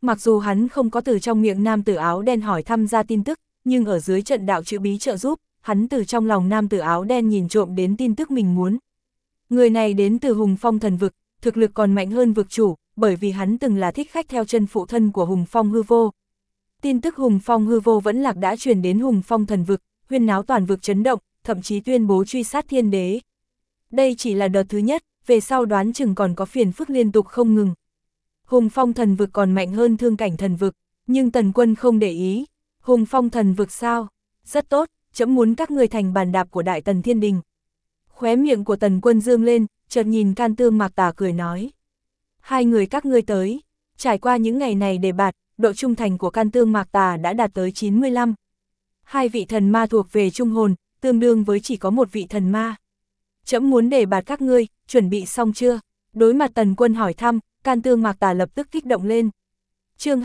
Mặc dù hắn không có từ trong miệng nam tử áo đen hỏi thăm ra tin tức, nhưng ở dưới trận đạo chữ bí trợ giúp, hắn từ trong lòng nam tử áo đen nhìn trộm đến tin tức mình muốn. Người này đến từ Hùng Phong thần vực, thực lực còn mạnh hơn vực chủ, bởi vì hắn từng là thích khách theo chân phụ thân của Hùng Phong hư vô. Tin tức Hùng Phong hư vô vẫn lạc đã truyền đến Hùng Phong thần vực, huyên náo toàn vực chấn động, thậm chí tuyên bố truy sát thiên đế. Đây chỉ là đợt thứ nhất, về sau đoán chừng còn có phiền phức liên tục không ngừng. Hùng Phong thần vực còn mạnh hơn Thương Cảnh thần vực, nhưng Tần Quân không để ý. Hùng Phong thần vực sao? Rất tốt, trẫm muốn các ngươi thành bàn đạp của Đại Tần Thiên Đình. Khóe miệng của Tần Quân dương lên, chợt nhìn Can Tương Mạc Tà cười nói. Hai người các ngươi tới, trải qua những ngày này đề bạt, độ trung thành của Can Tương Mạc Tà đã đạt tới 95. Hai vị thần ma thuộc về trung hồn, tương đương với chỉ có một vị thần ma. Trẫm muốn đề bạt các ngươi, chuẩn bị xong chưa? Đối mặt Tần Quân hỏi thăm, Can Tương Mạc Tà lập tức kích động lên. Chương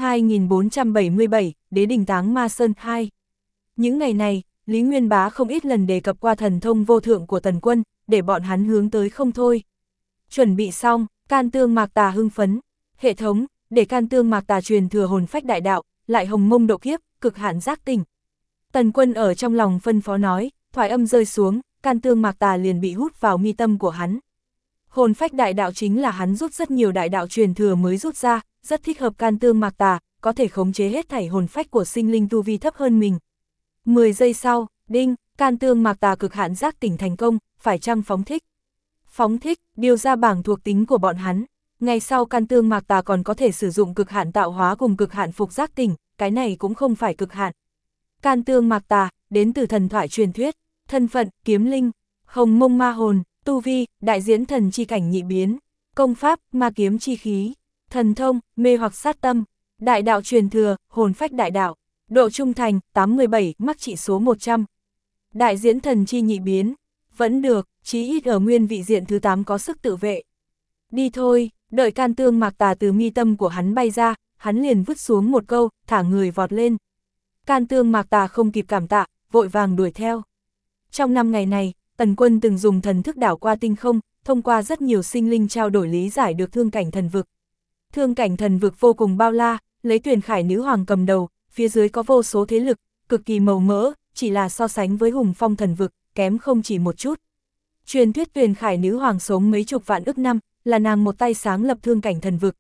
2477, Đế Đình Táng Ma Sơn 2. Những ngày này, Lý Nguyên Bá không ít lần đề cập qua thần thông vô thượng của Tần Quân, để bọn hắn hướng tới không thôi. Chuẩn bị xong, Can Tương Mạc Tà hưng phấn. Hệ thống, để Can Tương Mạc Tà truyền thừa hồn phách đại đạo, lại hồng mông độ kiếp, cực hạn giác tỉnh. Tần Quân ở trong lòng phân phó nói, thoại âm rơi xuống, Can Tương Mạc Tà liền bị hút vào mi tâm của hắn. Hồn phách đại đạo chính là hắn rút rất nhiều đại đạo truyền thừa mới rút ra, rất thích hợp Can Tương Mạc Tà, có thể khống chế hết thảy hồn phách của sinh linh tu vi thấp hơn mình. 10 giây sau, đinh, Can Tương Mạc Tà cực hạn giác tỉnh thành công, phải chăng phóng thích? Phóng thích, điều ra bảng thuộc tính của bọn hắn. Ngày sau Can Tương Mạc Tà còn có thể sử dụng cực hạn tạo hóa cùng cực hạn phục giác tỉnh, cái này cũng không phải cực hạn. Can Tương Mạc Tà, đến từ thần thoại truyền thuyết, thân phận, kiếm linh, hồng mông ma hồn, tu vi, đại diễn thần chi cảnh nhị biến, công pháp, ma kiếm chi khí, thần thông, mê hoặc sát tâm, đại đạo truyền thừa, hồn phách đại đạo, độ trung thành, 87, mắc trị số 100. Đại diễn thần chi nhị biến, vẫn được, chí ít ở nguyên vị diện thứ 8 có sức tự vệ. Đi thôi, đợi Can Tương Mạc Tà từ mi tâm của hắn bay ra, hắn liền vứt xuống một câu, thả người vọt lên. Can Tương Mạc Tà không kịp cảm tạ, vội vàng đuổi theo. Trong 5 ngày này, Tần Quân từng dùng thần thức đảo qua tinh không, thông qua rất nhiều sinh linh trao đổi lý giải được Thương Cảnh thần vực. Thương Cảnh thần vực vô cùng bao la, lấy Tuyền Khải nữ hoàng cầm đầu, phía dưới có vô số thế lực, cực kỳ màu mỡ, chỉ là so sánh với Hùng Phong thần vực, kém không chỉ một chút. Truyền thuyết Tuyền Khải nữ hoàng sống mấy chục vạn ức năm, là nàng một tay sáng lập Thương Cảnh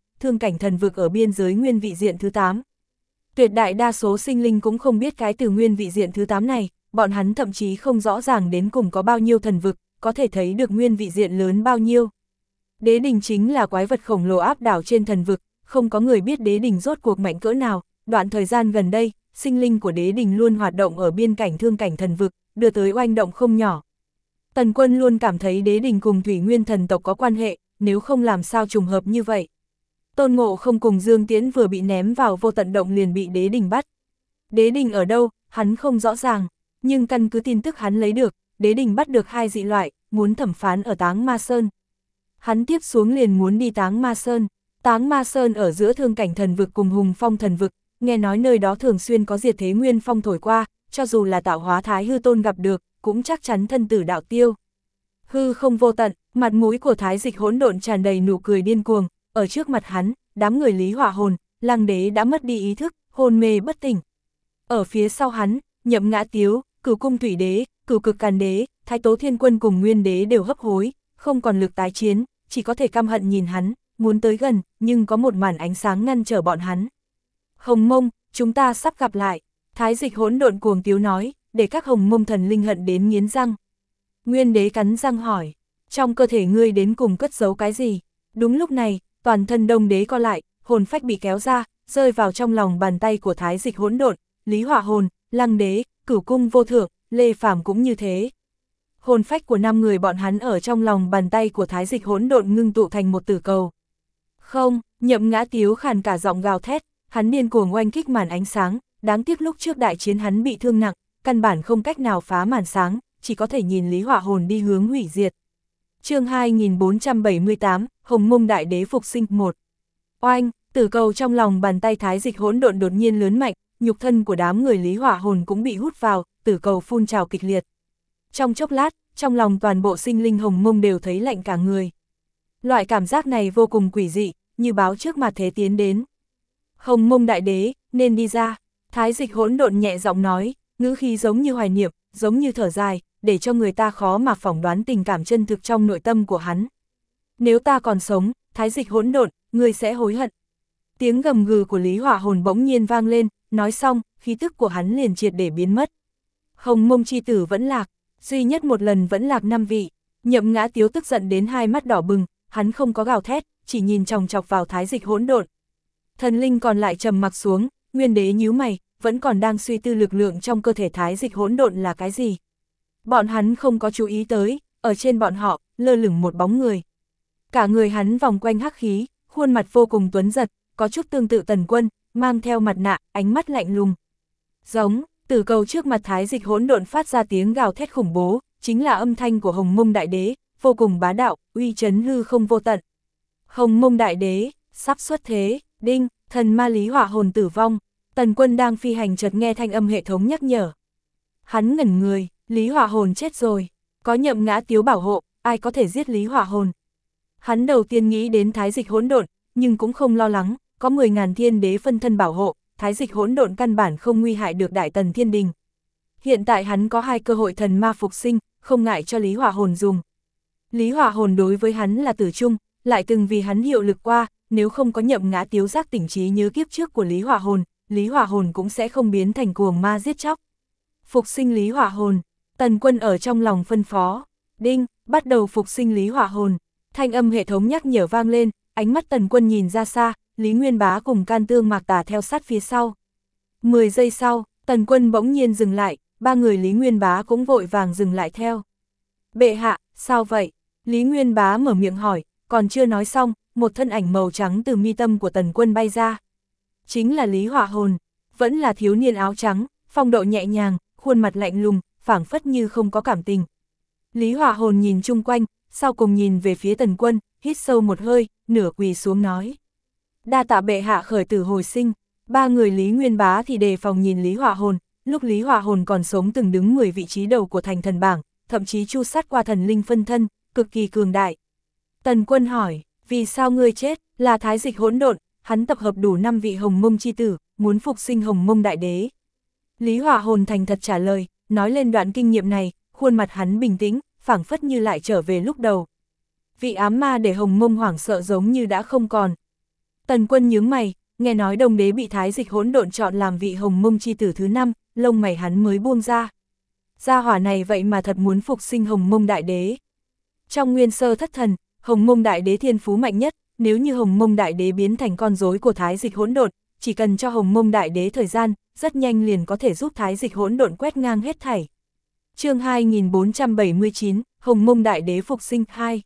thần vực ở biên giới nguyên vị diện thứ 8. Tuyệt đại đa số sinh linh cũng không biết cái từ nguyên vị diện thứ 8 này, bọn hắn thậm chí không rõ ràng đến cùng có bao nhiêu thần vực, có thể thấy được nguyên vị diện lớn bao nhiêu. Đế đình chính là quái vật khổng lồ áp đảo trên thần vực, không có người biết đế đình rốt cuộc mạnh cỡ nào. Đoạn thời gian gần đây, sinh linh của đế đình luôn hoạt động ở biên cảnh Thương Cảnh thần vực, đưa tới oanh động không nhỏ. Tần Quân luôn cảm thấy đế đình cùng Thủy Nguyên thần tộc có quan hệ, nếu không làm sao trùng hợp như vậy. Tôn Ngộ Không cùng Dương Tiễn vừa bị ném vào vô tận động liền bị đế đình bắt. Đế đình ở đâu, hắn không rõ ràng, nhưng căn cứ tin tức hắn lấy được, đế đình bắt được 2 dị loại, muốn thẩm phán ở Táng Ma Sơn. Hắn tiếp xuống liền muốn đi Táng Ma Sơn. Táng Ma Sơn ở giữa Thương Cảnh thần vực cùng Hùng Phong thần vực, nghe nói nơi đó thường xuyên có diệt thế nguyên phong thổi qua, cho dù là tạo hóa Thái Hư Tôn gặp được, cũng chắc chắn thân tử đạo tiêu. Hư không vô tận, mặt mũi của Thái Dịch Hỗn Độn tràn đầy nụ cười điên cuồng, ở trước mặt hắn, đám người Lý Hỏa Hồn, Lăng Đế đã mất đi ý thức, hôn mê bất tỉnh. Ở phía sau hắn, Nhậm Ngã Tiếu, Cửu Cung Thủy Đế, Cửu Cực Càn Đế, Thái Tố Thiên Quân cùng Nguyên Đế đều hấp hối, không còn lực tái chiến, chỉ có thể căm hận nhìn hắn, muốn tới gần, nhưng có một màn ánh sáng ngăn trở bọn hắn. Hồng Mông, chúng ta sắp gặp lại, Thái Dịch Hỗn Độn cuồng tiếu nói, để các Hồng Mông thần linh hận đến nghiến răng. Nguyên Đế cắn răng hỏi, trong cơ thể ngươi đến cùng cất giấu cái gì? Đúng lúc này, toàn thân Đông Đế co lại, hồn phách bị kéo ra, rơi vào trong lòng bàn tay của Thái Dịch Hỗn Độn, Lý Hỏa Hồn, Lăng Đế, Cửu Cung Vô Thượng, Lê Phàm cũng như thế. Hồn phách của 5 người bọn hắn ở trong lòng bàn tay của Thái Dịch Hỗn Độn ngưng tụ thành một tử cầu. Không, Nhậm Ngã Tiếu khàn cả giọng gào thét, hắn điên cuồng oanh kích màn ánh sáng, đáng tiếc lúc trước đại chiến hắn bị thương nặng, căn bản không cách nào phá màn sáng, chỉ có thể nhìn Lý Hỏa Hồn đi hướng hủy diệt. Chương 2478, Hồng Mông Đại Đế phục sinh 1. Oanh, tử cầu trong lòng bàn tay Thái Dịch Hỗn Độn đột nhiên lớn mạnh, nhục thân của đám người Lý Hỏa Hồn cũng bị hút vào, tử cầu phun trào kịch liệt. Trong chốc lát, trong lòng toàn bộ sinh linh Hồng Mông đều thấy lạnh cả người. Loại cảm giác này vô cùng quỷ dị, như báo trước mặt thế tiến đến. Hồng Mông Đại Đế, nên đi ra. Thái Dịch Hỗn Độn nhẹ giọng nói, ngữ khí giống như hoài niệm, giống như thở dài, để cho người ta khó mà phỏng đoán tình cảm chân thực trong nội tâm của hắn. Nếu ta còn sống, Thái Dịch Hỗn Độn, ngươi sẽ hối hận. Tiếng gầm gừ của Lý Hỏa Hồn bỗng nhiên vang lên, nói xong, khí tức của hắn liền triệt để biến mất. Hồng Mông chi tử vẫn lạc, duy nhất một lần vẫn lạc 5 vị. Nhậm Ngã Tiếu tức giận đến hai mắt đỏ bừng, hắn không có gào thét, chỉ nhìn chòng chọc vào Thái Dịch Hỗn Độn. Thần linh còn lại trầm mặc xuống, Nguyên Đế nhíu mày, vẫn còn đang suy tư lực lượng trong cơ thể Thái Dịch Hỗn Độn là cái gì. Bọn hắn không có chú ý tới, ở trên bọn họ, lơ lửng một bóng người. Cả người hắn vòng quanh hắc khí, khuôn mặt vô cùng tuấn giật, có chút tương tự Tần Quân, mang theo mặt nạ, ánh mắt lạnh lùng. Giống, tử cầu trước mặt Thái Dịch Hỗn Độn phát ra tiếng gào thét khủng bố, chính là âm thanh của Hồng Mông Đại Đế, vô cùng bá đạo, uy chấn hư không vô tận. Hồng Mông Đại Đế, sắp xuất thế, đinh, thần ma Lý Hỏa Hồn tử vong. Tần Quân đang phi hành chợt nghe thanh âm hệ thống nhắc nhở. Hắn ngẩn người, Lý Hỏa Hồn chết rồi, có Nhậm Ngã Tiếu bảo hộ, ai có thể giết Lý Hỏa Hồn. Hắn đầu tiên nghĩ đến Thái Dịch Hỗn Độn, nhưng cũng không lo lắng, có 10.000 thiên đế phân thân bảo hộ, Thái Dịch Hỗn Độn căn bản không nguy hại được Đại Tần Thiên Đình. Hiện tại hắn có 2 cơ hội thần ma phục sinh, không ngại cho Lý Hỏa Hồn dùng. Lý Hỏa Hồn đối với hắn là tử chung, lại từng vì hắn hiệu lực qua, nếu không có Nhậm Ngã Tiếu giác tỉnh trí nhớ kiếp trước của Lý Hỏa Hồn cũng sẽ không biến thành cuồng ma giết chóc. Phục sinh Lý Hỏa Hồn, Tần Quân ở trong lòng phân phó, đinh, bắt đầu phục sinh Lý Hỏa Hồn. Thanh âm hệ thống nhắc nhở vang lên, ánh mắt Tần Quân nhìn ra xa, Lý Nguyên Bá cùng Can Tương Mạc Tà theo sát phía sau. 10 giây sau, Tần Quân bỗng nhiên dừng lại, 3 người Lý Nguyên Bá cũng vội vàng dừng lại theo. Bệ hạ, sao vậy? Lý Nguyên Bá mở miệng hỏi, còn chưa nói xong, một thân ảnh màu trắng từ mi tâm của Tần Quân bay ra. Chính là Lý Hỏa Hồn, vẫn là thiếu niên áo trắng, phong độ nhẹ nhàng, khuôn mặt lạnh lùng, phảng phất như không có cảm tình. Lý Hỏa Hồn nhìn chung quanh, sau cùng nhìn về phía Tần Quân, hít sâu một hơi, nửa quỳ xuống nói. Đa tạ bệ hạ khởi tử hồi sinh. 3 người Lý Nguyên Bá thì đề phòng nhìn Lý Hỏa Hồn, lúc Lý Hỏa Hồn còn sống từng đứng 10 vị trí đầu của thành thần bảng, thậm chí chu sát qua thần linh phân thân, cực kỳ cường đại. Tần Quân hỏi, vì sao ngươi chết? Là Thái Dịch Hỗn Độn, hắn tập hợp đủ 5 vị Hồng Mông chi tử, muốn phục sinh Hồng Mông Đại Đế. Lý Hỏa Hồn thành thật trả lời, nói lên đoạn kinh nghiệm này, khuôn mặt hắn bình tĩnh, phảng phất như lại trở về lúc đầu. Vị ám ma để Hồng Mông hoảng sợ giống như đã không còn. Tần Quân nhướng mày, nghe nói Đông Đế bị Thái Dịch Hỗn Độn chọn làm vị Hồng Mông chi tử thứ 5, lông mày hắn mới buông ra. Gia hỏa này vậy mà thật muốn phục sinh Hồng Mông Đại Đế. Trong Nguyên Sơ Thất Thần, Hồng Mông Đại Đế thiên phú mạnh nhất, nếu như Hồng Mông Đại Đế biến thành con rối của Thái Dịch Hỗn Độn, chỉ cần cho Hồng Mông Đại Đế thời gian, rất nhanh liền có thể giúp Thái Dịch Hỗn Độn quét ngang hết thảy. Chương 2479, Hồng Mông Đại Đế phục sinh 2.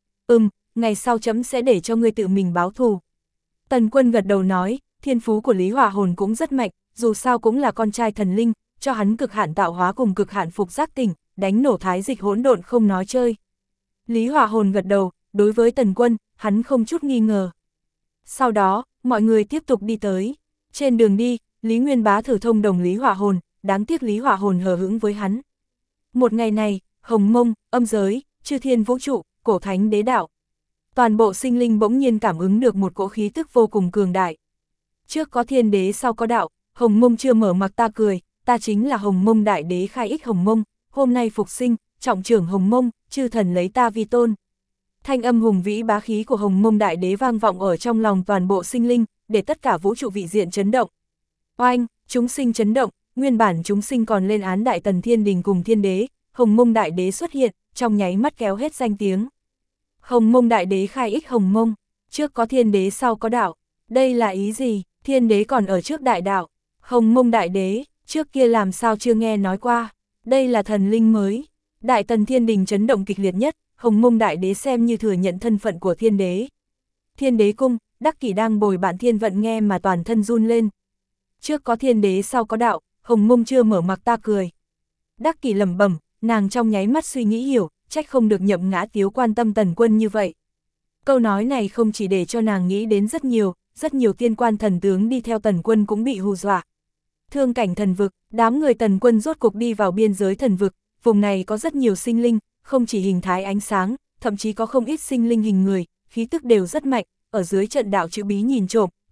Ngày sau chấm sẽ để cho ngươi tự mình báo thù. Tần Quân gật đầu nói, thiên phú của Lý Hỏa Hồn cũng rất mạnh, dù sao cũng là con trai thần linh, cho hắn cực hạn tạo hóa cùng cực hạn phục giác tỉnh, đánh nổ Thái Dịch Hỗn Độn không nói chơi. Lý Hỏa Hồn gật đầu, đối với Tần Quân, hắn không chút nghi ngờ. Sau đó, mọi người tiếp tục đi tới. Trên đường đi, Lý Nguyên Bá thử thông đồng Lý Hỏa Hồn, đáng tiếc Lý Hỏa Hồn hờ hững với hắn. Một ngày này, Hồng Mông, âm giới, chư thiên vũ trụ, cổ thánh đế đạo. Toàn bộ sinh linh bỗng nhiên cảm ứng được một cỗ khí tức vô cùng cường đại. Trước có thiên đế sau có đạo, Hồng Mông chưa mở mặc ta cười, ta chính là Hồng Mông Đại Đế khai ích Hồng Mông, hôm nay phục sinh, trọng trưởng Hồng Mông, chư thần lấy ta vi tôn. Thanh âm hùng vĩ bá khí của Hồng Mông Đại Đế vang vọng ở trong lòng toàn bộ sinh linh, để tất cả vũ trụ vị diện chấn động. Oanh, chúng sinh chấn động, nguyên bản chúng sinh còn lên án Đại Tần Thiên Đình cùng Thiên Đế, Hồng Mông Đại Đế xuất hiện, trong nháy mắt kéo hết danh tiếng. Hồng Mông Đại Đế khai ích Hồng Mông, trước có thiên đế sau có đạo, đây là ý gì? Thiên đế còn ở trước đại đạo, Hồng Mông Đại Đế, trước kia làm sao chưa nghe nói qua, đây là thần linh mới. Đại Tần Thiên Đình chấn động kịch liệt nhất, Hồng Mông Đại Đế xem như thừa nhận thân phận của thiên đế. Thiên đế cung, Đắc Kỷ đang bồi bạn thiên vận nghe mà toàn thân run lên. Trước có thiên đế sau có đạo, Hồng Mông chưa mở mặc ta cười. Đắc Kỷ lẩm bẩm, nàng trong nháy mắt suy nghĩ hiểu, trách không được Nhậm Ngã Tiếu quan tâm Tần Quân như vậy. Câu nói này không chỉ để cho nàng nghĩ đến rất nhiều tiên quan thần tướng đi theo Tần Quân cũng bị hù dọa. Thương cảnh thần vực, đám người Tần Quân rốt cục đi vào biên giới thần vực, vùng này có rất nhiều sinh linh, không chỉ hình thái ánh sáng, thậm chí có không ít sinh linh hình người, khí tức đều rất mạnh, ở dưới trận đạo chữ bí nhìn trộm,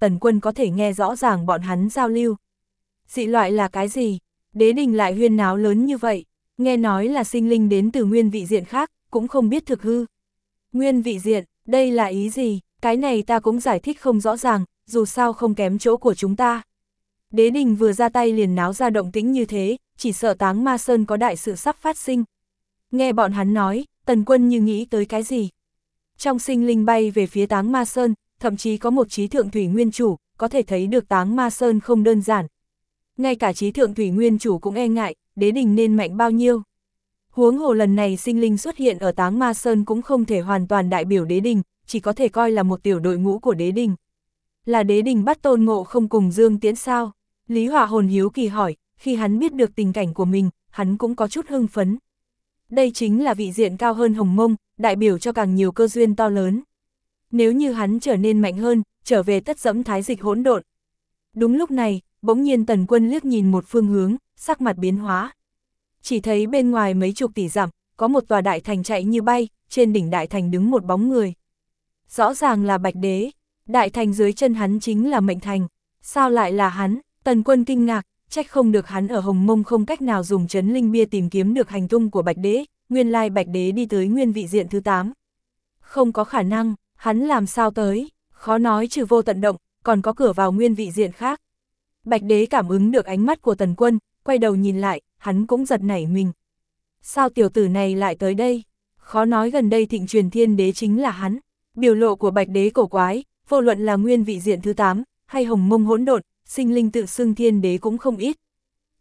Tần Quân có thể nghe rõ ràng bọn hắn giao lưu. Dị loại là cái gì? Đế đình lại huyên náo lớn như vậy, nghe nói là sinh linh đến từ nguyên vị diện khác, cũng không biết thực hư. Nguyên vị diện, đây là ý gì? Cái này ta cũng giải thích không rõ ràng, dù sao không kém chỗ của chúng ta. Đế đình vừa ra tay liền náo ra động tĩnh như thế, chỉ sợ Táng Ma Sơn có đại sự sắp phát sinh. Nghe bọn hắn nói, Tần Quân như nghĩ tới cái gì? Trong sinh linh bay về phía Táng Ma Sơn, thậm chí có một trí thượng thủy nguyên chủ, có thể thấy được Táng Ma Sơn không đơn giản. Ngay cả trí thượng thủy nguyên chủ cũng e ngại, đế đình nên mạnh bao nhiêu. Huống hồ lần này sinh linh xuất hiện ở Táng Ma Sơn cũng không thể hoàn toàn đại biểu đế đình, chỉ có thể coi là một tiểu đội ngũ của đế đình. Là đế đình bắt Tôn Ngộ Không cùng Dương Tiễn sao? Lý Hỏa Hồn hiếu kỳ hỏi, khi hắn biết được tình cảnh của mình, hắn cũng có chút hưng phấn. Đây chính là vị diện cao hơn Hồng Mông, đại biểu cho càng nhiều cơ duyên to lớn. Nếu như hắn trở nên mạnh hơn, trở về tất dẫm thái dịch hỗn độn. Đúng lúc này, bỗng nhiên Tần Quân liếc nhìn một phương hướng, sắc mặt biến hóa. Chỉ thấy bên ngoài mấy chục tỷ dặm, có một tòa đại thành chạy như bay, trên đỉnh đại thành đứng một bóng người. Rõ ràng là Bạch Đế, đại thành dưới chân hắn chính là Mệnh Thành. Sao lại là hắn? Tần Quân kinh ngạc, trách không được hắn ở Hồng Mông không cách nào dùng trấn linh bia tìm kiếm được hành tung của Bạch Đế, nguyên lai Bạch Đế đi tới nguyên vị diện thứ 8. Không có khả năng, hắn làm sao tới, khó nói trừ vô tận động, còn có cửa vào nguyên vị diện khác. Bạch Đế cảm ứng được ánh mắt của Tần Quân, quay đầu nhìn lại, hắn cũng giật nảy mình. Sao tiểu tử này lại tới đây? Khó nói gần đây thịnh truyền thiên đế chính là hắn. Biểu lộ của Bạch Đế cổ quái, vô luận là nguyên vị diện thứ 8, hay Hồng Mông hỗn độn, sinh linh tự xưng thiên đế cũng không ít.